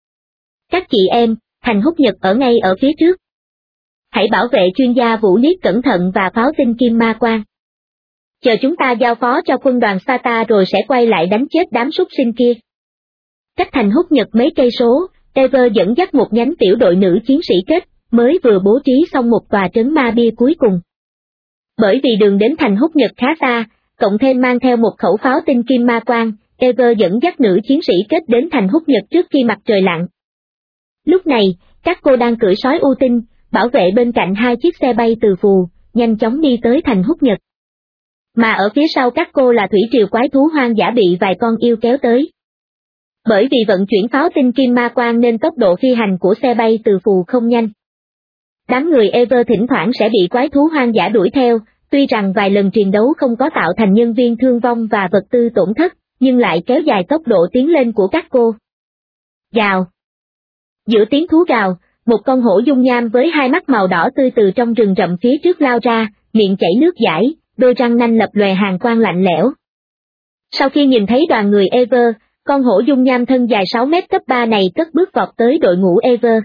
Các chị em, thành húc nhật ở ngay ở phía trước. Hãy bảo vệ chuyên gia Vũ Liếc cẩn thận và pháo tinh kim ma quang. Chờ chúng ta giao phó cho quân đoàn Sata rồi sẽ quay lại đánh chết đám súc sinh kia. Cách thành húc nhật mấy cây số, Ever dẫn dắt một nhánh tiểu đội nữ chiến sĩ kết, mới vừa bố trí xong một tòa trấn ma bia cuối cùng. Bởi vì đường đến thành húc nhật khá xa, cộng thêm mang theo một khẩu pháo tinh kim ma quang, Ever dẫn dắt nữ chiến sĩ kết đến thành húc nhật trước khi mặt trời lặn. Lúc này, các cô đang cưỡi sói ưu tinh, bảo vệ bên cạnh 2 chiếc xe bay từ phù, nhanh chóng đi tới thành húc nhật. Mà ở phía sau các cô là thủy triều quái thú hoang dã bị vài con yêu kéo tới. Bởi vì vận chuyển pháo tinh kim ma quang nên tốc độ phi hành của xe bay từ phù không nhanh. Đám người Ever thỉnh thoảng sẽ bị quái thú hoang dã đuổi theo, tuy rằng vài lần chiến đấu không có tạo thành nhân viên thương vong và vật tư tổn thất, nhưng lại kéo dài tốc độ tiến lên của các cô. Gào! Giữa tiếng thú gào, một con hổ dung nham với 2 mắt màu đỏ tươi từ trong rừng rậm phía trước lao ra, miệng chảy nước dãi, đôi răng nanh lập lòe hàn quang lạnh lẽo. Sau khi nhìn thấy đoàn người Ever, con hổ dung nham thân dài 6 mét cấp 3 này cất bước vọt tới đội ngũ Ever.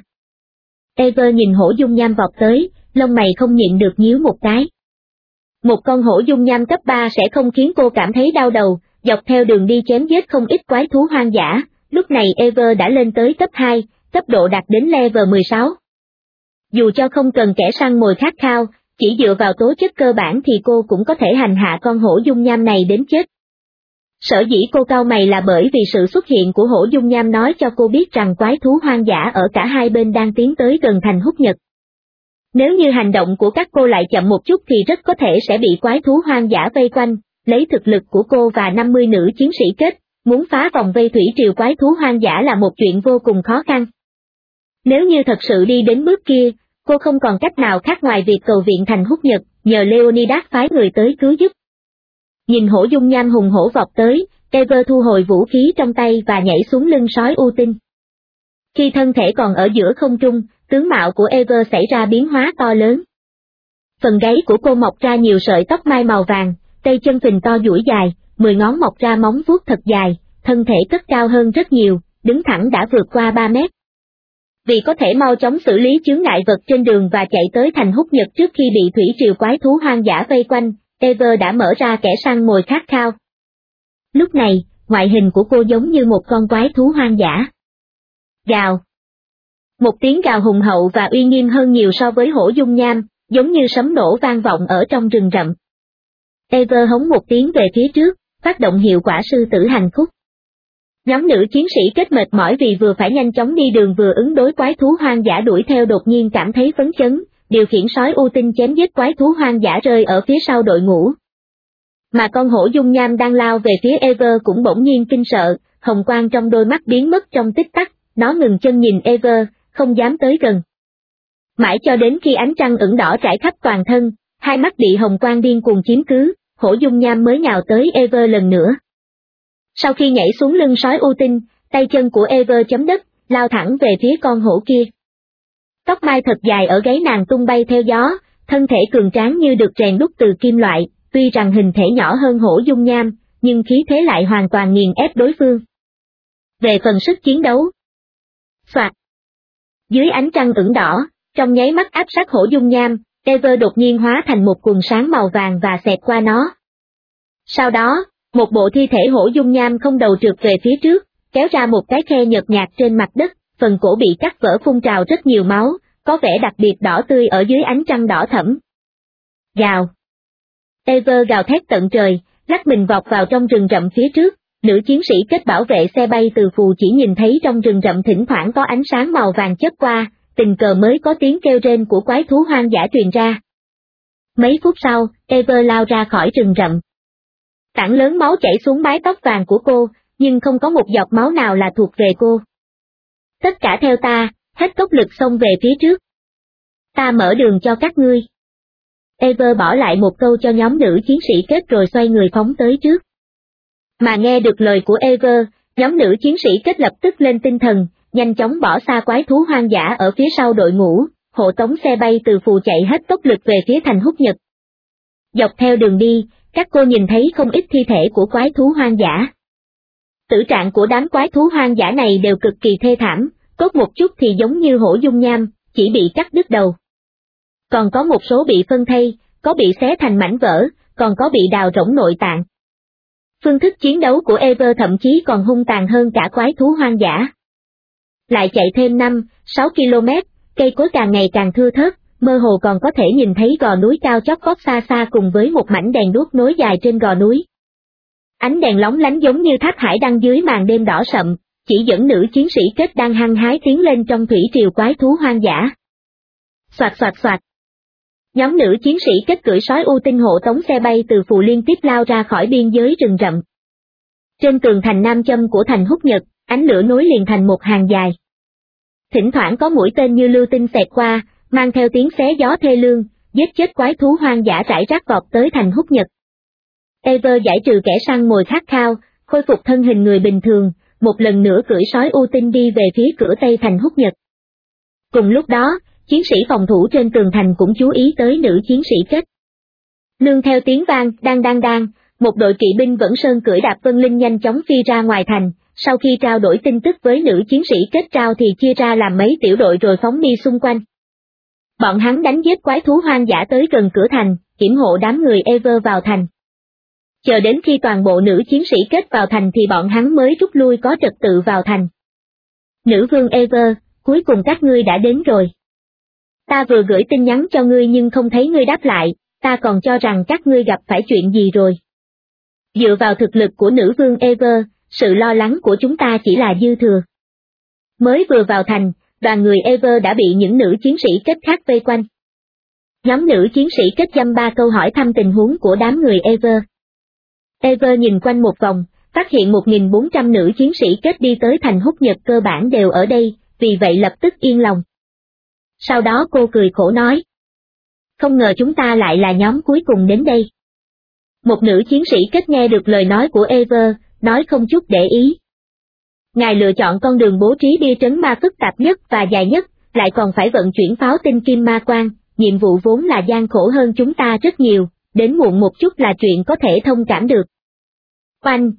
Ever nhìn hổ dung nham vọt tới, lông mày không nhịn được nhíu một cái. Một con hổ dung nham cấp 3 sẽ không khiến cô cảm thấy đau đầu, dọc theo đường đi chém giết không ít quái thú hoang dã, lúc này Ever đã lên tới cấp 2, cấp độ đạt đến level 16. Dù cho không cần kẻ săn mồi khát khao, chỉ dựa vào tố chất cơ bản thì cô cũng có thể hành hạ con hổ dung nham này đến chết. Sở dĩ cô cau mày là bởi vì sự xuất hiện của hổ dung nham nói cho cô biết rằng quái thú hoang dã ở cả hai bên đang tiến tới gần thành húc nhật. Nếu như hành động của các cô lại chậm một chút thì rất có thể sẽ bị quái thú hoang dã vây quanh, lấy thực lực của cô và 50 nữ chiến sĩ kết, muốn phá vòng vây thủy triều quái thú hoang dã là một chuyện vô cùng khó khăn. Nếu như thật sự đi đến bước kia, cô không còn cách nào khác ngoài việc cầu viện thành húc nhật, nhờ Leonidas phái người tới cứu giúp. Nhìn hổ dung nham hùng hổ vọt tới, Ever thu hồi vũ khí trong tay và nhảy xuống lưng sói ưu tinh. Khi thân thể còn ở giữa không trung, tướng mạo của Ever xảy ra biến hóa to lớn. Phần gáy của cô mọc ra nhiều sợi tóc mai màu vàng, tay chân phình to duỗi dài, 10 ngón mọc ra móng vuốt thật dài, thân thể cất cao hơn rất nhiều, đứng thẳng đã vượt qua 3 mét. Vì có thể mau chóng xử lý chướng ngại vật trên đường và chạy tới thành húc nhật trước khi bị thủy triều quái thú hoang dã vây quanh, Ever đã mở ra kẻ săn mồi khát khao. Lúc này, ngoại hình của cô giống như một con quái thú hoang dã. Gào! Một tiếng gào hùng hậu và uy nghiêm hơn nhiều so với hổ dung nham, giống như sấm nổ vang vọng ở trong rừng rậm. Ever hống một tiếng về phía trước, phát động hiệu quả sư tử hành khúc. Nhóm nữ chiến sĩ kết mệt mỏi vì vừa phải nhanh chóng đi đường vừa ứng đối quái thú hoang dã đuổi theo đột nhiên cảm thấy phấn chấn, điều khiển sói U Tinh chém giết quái thú hoang dã rơi ở phía sau đội ngũ. Mà con hổ dung nham đang lao về phía Ever cũng bỗng nhiên kinh sợ, hồng quang trong đôi mắt biến mất trong tích tắc, nó ngừng chân nhìn Ever, không dám tới gần. Mãi cho đến khi ánh trăng ửng đỏ trải khắp toàn thân, hai mắt bị hồng quang điên cuồng chiếm cứ, hổ dung nham mới nhào tới Ever lần nữa. Sau khi nhảy xuống lưng sói U Tinh, tay chân của Ever chấm đất, lao thẳng về phía con hổ kia. Tóc mai thật dài ở gáy nàng tung bay theo gió, thân thể cường tráng như được rèn đúc từ kim loại, tuy rằng hình thể nhỏ hơn hổ dung nham, nhưng khí thế lại hoàn toàn nghiền ép đối phương. Về phần sức chiến đấu, soạt. Dưới ánh trăng ửng đỏ, trong nháy mắt áp sát hổ dung nham, Ever đột nhiên hóa thành một quần sáng màu vàng và xẹt qua nó. Sau đó, một bộ thi thể hổ dung nham không đầu trượt về phía trước, kéo ra một cái khe nhợt nhạt trên mặt đất, phần cổ bị cắt vỡ phun trào rất nhiều máu, có vẻ đặc biệt đỏ tươi ở dưới ánh trăng đỏ thẫm. Gào. Ever gào thét tận trời, lách mình vọt vào trong rừng rậm phía trước, nữ chiến sĩ kết bảo vệ xe bay từ phù chỉ nhìn thấy trong rừng rậm thỉnh thoảng có ánh sáng màu vàng chớp qua, tình cờ mới có tiếng kêu rên của quái thú hoang dã truyền ra. Mấy phút sau, Ever lao ra khỏi rừng rậm. Tảng lớn máu chảy xuống mái tóc vàng của cô, nhưng không có một giọt máu nào là thuộc về cô. Tất cả theo ta, hết tốc lực xông về phía trước. Ta mở đường cho các ngươi. Ever bỏ lại một câu cho nhóm nữ chiến sĩ kết rồi xoay người phóng tới trước. Mà nghe được lời của Ever, nhóm nữ chiến sĩ kết lập tức lên tinh thần, nhanh chóng bỏ xa quái thú hoang dã ở phía sau đội ngũ, hộ tống xe bay từ phù chạy hết tốc lực về phía thành Húc Nhật. Dọc theo đường đi, các cô nhìn thấy không ít thi thể của quái thú hoang dã. Tử trạng của đám quái thú hoang dã này đều cực kỳ thê thảm, tốt một chút thì giống như hổ dung nham, chỉ bị cắt đứt đầu. Còn có một số bị phân thây, có bị xé thành mảnh vỡ, còn có bị đào rỗng nội tạng. Phương thức chiến đấu của Ever thậm chí còn hung tàn hơn cả quái thú hoang dã. Lại chạy thêm 5-6 km, cây cối càng ngày càng thưa thớt, mơ hồ còn có thể nhìn thấy gò núi cao chót vót xa xa cùng với một mảnh đèn đuốc nối dài trên gò núi. Ánh đèn lóng lánh giống như tháp hải đăng dưới màn đêm đỏ sậm, chỉ dẫn nữ chiến sĩ kết đang hăng hái tiến lên trong thủy triều quái thú hoang dã. Soạt soạt soạt. Nhóm nữ chiến sĩ kết cưỡi sói U Tinh hộ tống xe bay từ phù liên tiếp lao ra khỏi biên giới rừng rậm. Trên tường thành nam châm của thành Húc Nhật, ánh lửa nối liền thành một hàng dài. Thỉnh thoảng có mũi tên như lưu tinh xẹt qua, mang theo tiếng xé gió thê lương, giết chết quái thú hoang dã rải rác vọt tới thành Húc Nhật. Ever giải trừ kẻ săn mồi khát khao, khôi phục thân hình người bình thường, một lần nữa cưỡi sói U Tinh đi về phía cửa tây thành Húc Nhật. Cùng lúc đó, chiến sĩ phòng thủ trên tường thành cũng chú ý tới nữ chiến sĩ kết. Nương theo tiếng vang, đang, một đội kỵ binh vẫn sơn cưỡi đạp vân linh nhanh chóng phi ra ngoài thành, sau khi trao đổi tin tức với nữ chiến sĩ kết trao thì chia ra làm mấy tiểu đội rồi phóng đi xung quanh. Bọn hắn đánh giết quái thú hoang dã tới gần cửa thành, kiểm hộ đám người Ever vào thành. Chờ đến khi toàn bộ nữ chiến sĩ kết vào thành thì bọn hắn mới rút lui có trật tự vào thành. Nữ vương Ever, cuối cùng các ngươi đã đến rồi. Ta vừa gửi tin nhắn cho ngươi nhưng không thấy ngươi đáp lại, ta còn cho rằng các ngươi gặp phải chuyện gì rồi. Dựa vào thực lực của nữ vương Ever, sự lo lắng của chúng ta chỉ là dư thừa. Mới vừa vào thành, đoàn người Ever đã bị những nữ chiến sĩ kết khác vây quanh. Nhóm nữ chiến sĩ kết dăm 3 câu hỏi thăm tình huống của đám người Ever. Ever nhìn quanh một vòng, phát hiện 1.400 nữ chiến sĩ kết đi tới thành Húc Nhật cơ bản đều ở đây, vì vậy lập tức yên lòng. Sau đó cô cười khổ nói. Không ngờ chúng ta lại là nhóm cuối cùng đến đây. Một nữ chiến sĩ kết nghe được lời nói của Ever, nói không chút để ý. Ngài lựa chọn con đường bố trí bia trấn ma phức tạp nhất và dài nhất, lại còn phải vận chuyển pháo tinh kim ma quang, nhiệm vụ vốn là gian khổ hơn chúng ta rất nhiều, đến muộn một chút là chuyện có thể thông cảm được. Oanh!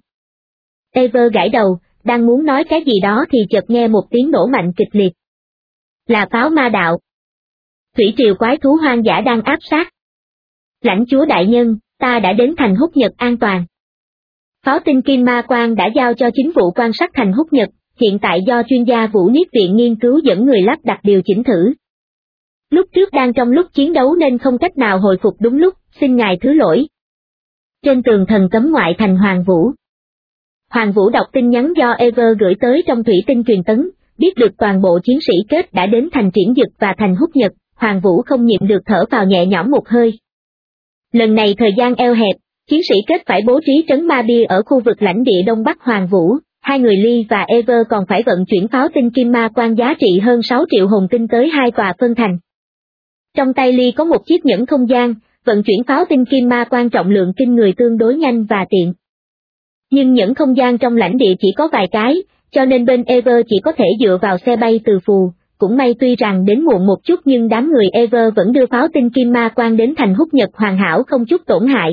Ever gãi đầu, đang muốn nói cái gì đó thì chợt nghe một tiếng nổ mạnh kịch liệt. Là pháo ma đạo. Thủy triều quái thú hoang dã đang áp sát. Lãnh chúa đại nhân, ta đã đến thành Húc Nhật an toàn. Pháo tinh kim ma quang đã giao cho chính vụ quan sát thành Húc Nhật, hiện tại do chuyên gia Vũ Niết Viện nghiên cứu dẫn người lắp đặt điều chỉnh thử. Lúc trước đang trong lúc chiến đấu nên không cách nào hồi phục đúng lúc, xin ngài thứ lỗi. Trên tường thần cấm ngoại thành Hoàng Vũ. Hoàng Vũ đọc tin nhắn do Ever gửi tới trong thủy tinh truyền tấn, biết được toàn bộ chiến sĩ kết đã đến thành Triển Dực và thành Húc Nhật, Hoàng Vũ không nhịn được thở vào nhẹ nhõm một hơi. Lần này thời gian eo hẹp, chiến sĩ kết phải bố trí trấn ma bia ở khu vực lãnh địa Đông Bắc Hoàng Vũ, hai người Ly và Ever còn phải vận chuyển pháo tinh kim ma quan giá trị hơn 6 triệu hồn tinh tới hai tòa phân thành. Trong tay Ly có một chiếc nhẫn không gian, vận chuyển pháo tinh kim ma quan trọng lượng kinh người tương đối nhanh và tiện. Nhưng nhẫn không gian trong lãnh địa chỉ có vài cái, cho nên bên Ever chỉ có thể dựa vào xe bay từ phù. Cũng may tuy rằng đến muộn một chút nhưng đám người Ever vẫn đưa pháo tinh kim ma quan đến thành Húc Nhật hoàn hảo không chút tổn hại.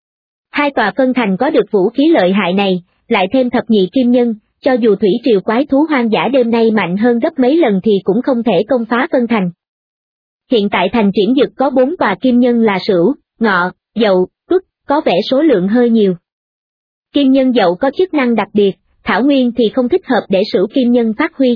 Hai tòa phân thành có được vũ khí lợi hại này, lại thêm thập nhị kim nhân, cho dù thủy triều quái thú hoang dã đêm nay mạnh hơn gấp mấy lần thì cũng không thể công phá phân thành. Hiện tại thành Triển Dực có 4 tòa kim nhân là Sửu, Ngọ, Dậu, Tuất, có vẻ số lượng hơi nhiều. Kim nhân Dậu có chức năng đặc biệt, Thảo Nguyên thì không thích hợp để Sửu kim nhân phát huy.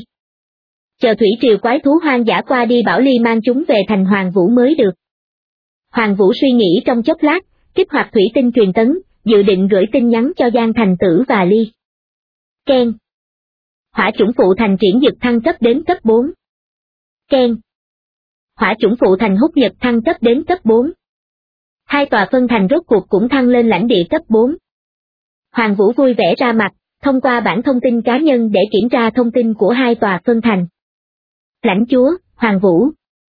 Chờ thủy triều quái thú hoang dã qua đi bảo Ly mang chúng về thành Hoàng Vũ mới được. Hoàng Vũ suy nghĩ trong chốc lát, kích hoạt thủy tinh truyền tấn, dự định gửi tin nhắn cho Giang Thành Tử và Ly. Ken. Hỏa chủng phụ thành Triển Dực thăng cấp đến cấp 4. Ken. Hỏa chủng phụ thành Húc Nhật thăng cấp đến cấp 4. Hai tòa phân thành rốt cuộc cũng thăng lên lãnh địa cấp 4. Hoàng Vũ vui vẻ ra mặt, thông qua bản thông tin cá nhân để kiểm tra thông tin của hai tòa phân thành. Lãnh chúa, Hoàng Vũ.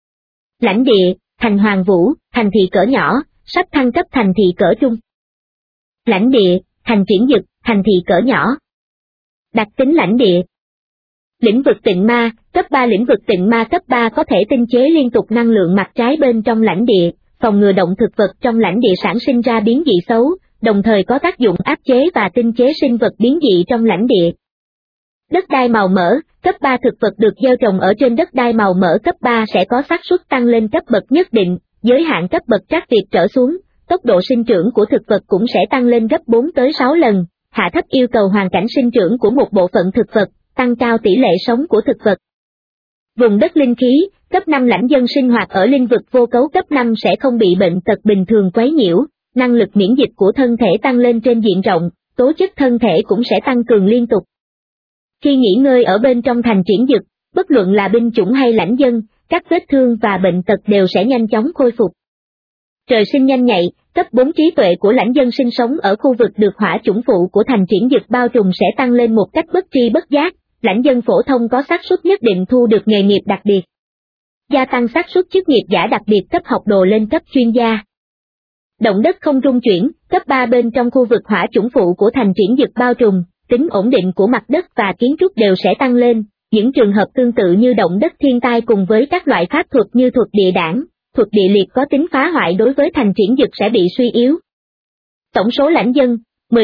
Lãnh địa, thành Hoàng Vũ, thành thị cỡ nhỏ, sắp thăng cấp thành thị cỡ trung. Lãnh địa, thành Triển Dực, thành thị cỡ nhỏ. Đặc tính lãnh địa. Lĩnh vực tịnh ma, cấp 3 lĩnh vực tịnh ma cấp 3 có thể tinh chế liên tục năng lượng mặt trái bên trong lãnh địa, phòng ngừa động thực vật trong lãnh địa sản sinh ra biến dị xấu, đồng thời có tác dụng áp chế và tinh chế sinh vật biến dị trong lãnh địa. Đất đai màu mỡ, cấp 3 thực vật được gieo trồng ở trên đất đai màu mỡ cấp 3 sẽ có xác suất tăng lên cấp bậc nhất định, giới hạn cấp bậc trắc việt trở xuống, tốc độ sinh trưởng của thực vật cũng sẽ tăng lên gấp 4 tới 6 lần, hạ thấp yêu cầu hoàn cảnh sinh trưởng của một bộ phận thực vật, tăng cao tỷ lệ sống của thực vật. Vùng đất linh khí, cấp 5 lãnh dân sinh hoạt ở linh vực vô cấu cấp 5 sẽ không bị bệnh tật bình thường quấy nhiễu, năng lực miễn dịch của thân thể tăng lên trên diện rộng, tố chất thân thể cũng sẽ tăng cường liên tục. Khi nghỉ ngơi ở bên trong thành Triển Dực, bất luận là binh chủng hay lãnh dân, các vết thương và bệnh tật đều sẽ nhanh chóng khôi phục. Trời sinh nhanh nhạy, cấp 4 trí tuệ của lãnh dân sinh sống ở khu vực được hỏa chủng phụ của thành Triển Dực bao trùm sẽ tăng lên một cách bất tri bất giác, lãnh dân phổ thông có xác suất nhất định thu được nghề nghiệp đặc biệt. Gia tăng xác suất chức nghiệp giả đặc biệt cấp học đồ lên cấp chuyên gia. Động đất không rung chuyển, cấp 3 bên trong khu vực hỏa chủng phụ của thành Triển Dực bao trùm, tính ổn định của mặt đất và kiến trúc đều sẽ tăng lên, những trường hợp tương tự như động đất thiên tai cùng với các loại pháp thuật như thuật địa đảng, thuật địa liệt có tính phá hoại đối với thành Triển Dực sẽ bị suy yếu. Tổng số lãnh dân,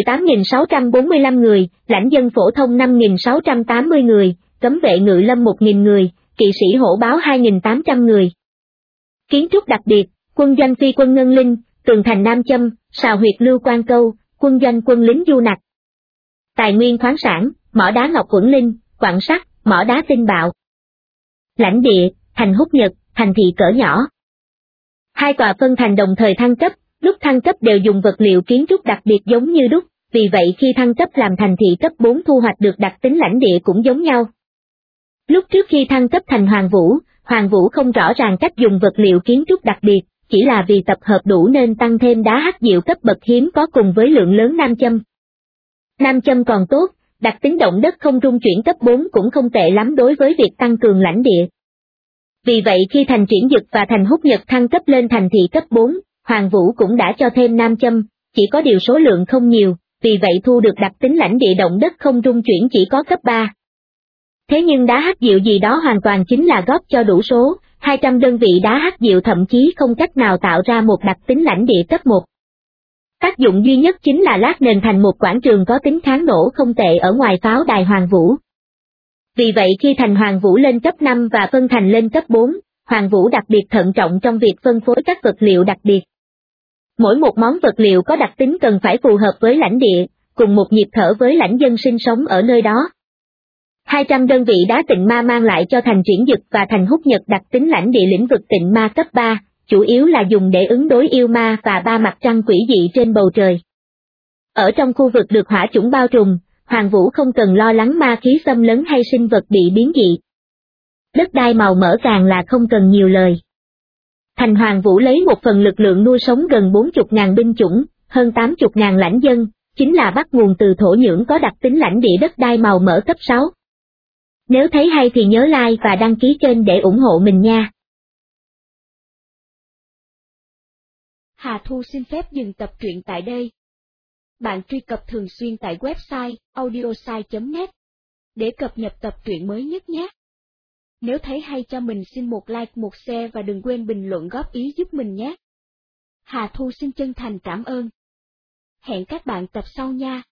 18.645 người, lãnh dân phổ thông 5.680 người, cấm vệ ngự lâm 1.000 người, kỵ sĩ hổ báo 2.800 người. Kiến trúc đặc biệt, quân doanh phi quân ngân linh, tường thành Nam Châm, sào huyệt Lưu Quan Câu, quân doanh quân lính du nặc. Tài nguyên khoáng sản, mỏ đá ngọc quẩn linh, quặng sắt, mỏ đá tinh bạo. Lãnh địa, thành Húc Nhật, thành thị cỡ nhỏ. Hai tòa phân thành đồng thời thăng cấp, lúc thăng cấp đều dùng vật liệu kiến trúc đặc biệt giống như đúc, vì vậy khi thăng cấp làm thành thị cấp 4 thu hoạch được đặc tính lãnh địa cũng giống nhau. Lúc trước khi thăng cấp thành Hoàng Vũ không rõ ràng cách dùng vật liệu kiến trúc đặc biệt, chỉ là vì tập hợp đủ nên tăng thêm đá hắc diệu cấp bậc hiếm có cùng với lượng lớn nam châm. Nam châm còn tốt, đặc tính động đất không rung chuyển cấp 4 cũng không tệ lắm đối với việc tăng cường lãnh địa. Vì vậy khi thành Triển Dực và thành Húc Nhật thăng cấp lên thành thị cấp 4, Hoàng Vũ cũng đã cho thêm nam châm, chỉ có điều số lượng không nhiều, vì vậy thu được đặc tính lãnh địa động đất không rung chuyển chỉ có cấp 3. Thế nhưng đá hắc diệu gì đó hoàn toàn chính là góp cho đủ số, 200 đơn vị đá hắc diệu thậm chí không cách nào tạo ra một đặc tính lãnh địa cấp 1. Tác dụng duy nhất chính là lát nền thành một quảng trường có tính kháng nổ không tệ ở ngoài pháo đài Hoàng Vũ. Vì vậy khi thành Hoàng Vũ lên cấp 5 và phân thành lên cấp 4, Hoàng Vũ đặc biệt thận trọng trong việc phân phối các vật liệu đặc biệt. Mỗi một món vật liệu có đặc tính cần phải phù hợp với lãnh địa, cùng một nhịp thở với lãnh dân sinh sống ở nơi đó. 200 đơn vị đá tịnh ma mang lại cho thành Triển Dực và thành Húc Nhật đặc tính lãnh địa lĩnh vực tịnh ma cấp 3, chủ yếu là dùng để ứng đối yêu ma và ba mặt trăng quỷ dị trên bầu trời. Ở trong khu vực được hỏa chủng bao trùm, Hoàng Vũ không cần lo lắng ma khí xâm lấn hay sinh vật bị biến dị. Đất đai màu mỡ càng là không cần nhiều lời. Thành Hoàng Vũ lấy một phần lực lượng nuôi sống gần 40.000 binh chủng, hơn 80.000 lãnh dân, chính là bắt nguồn từ thổ nhưỡng có đặc tính lãnh địa đất đai màu mỡ cấp 6. Nếu thấy hay thì nhớ like và đăng ký kênh để ủng hộ mình nha. Hà Thu xin phép dừng tập truyện tại đây. Bạn truy cập thường xuyên tại website audiosai.net để cập nhật tập truyện mới nhất nhé. Nếu thấy hay cho mình xin một like, một share và đừng quên bình luận góp ý giúp mình nhé. Hà Thu xin chân thành cảm ơn. Hẹn các bạn tập sau nha.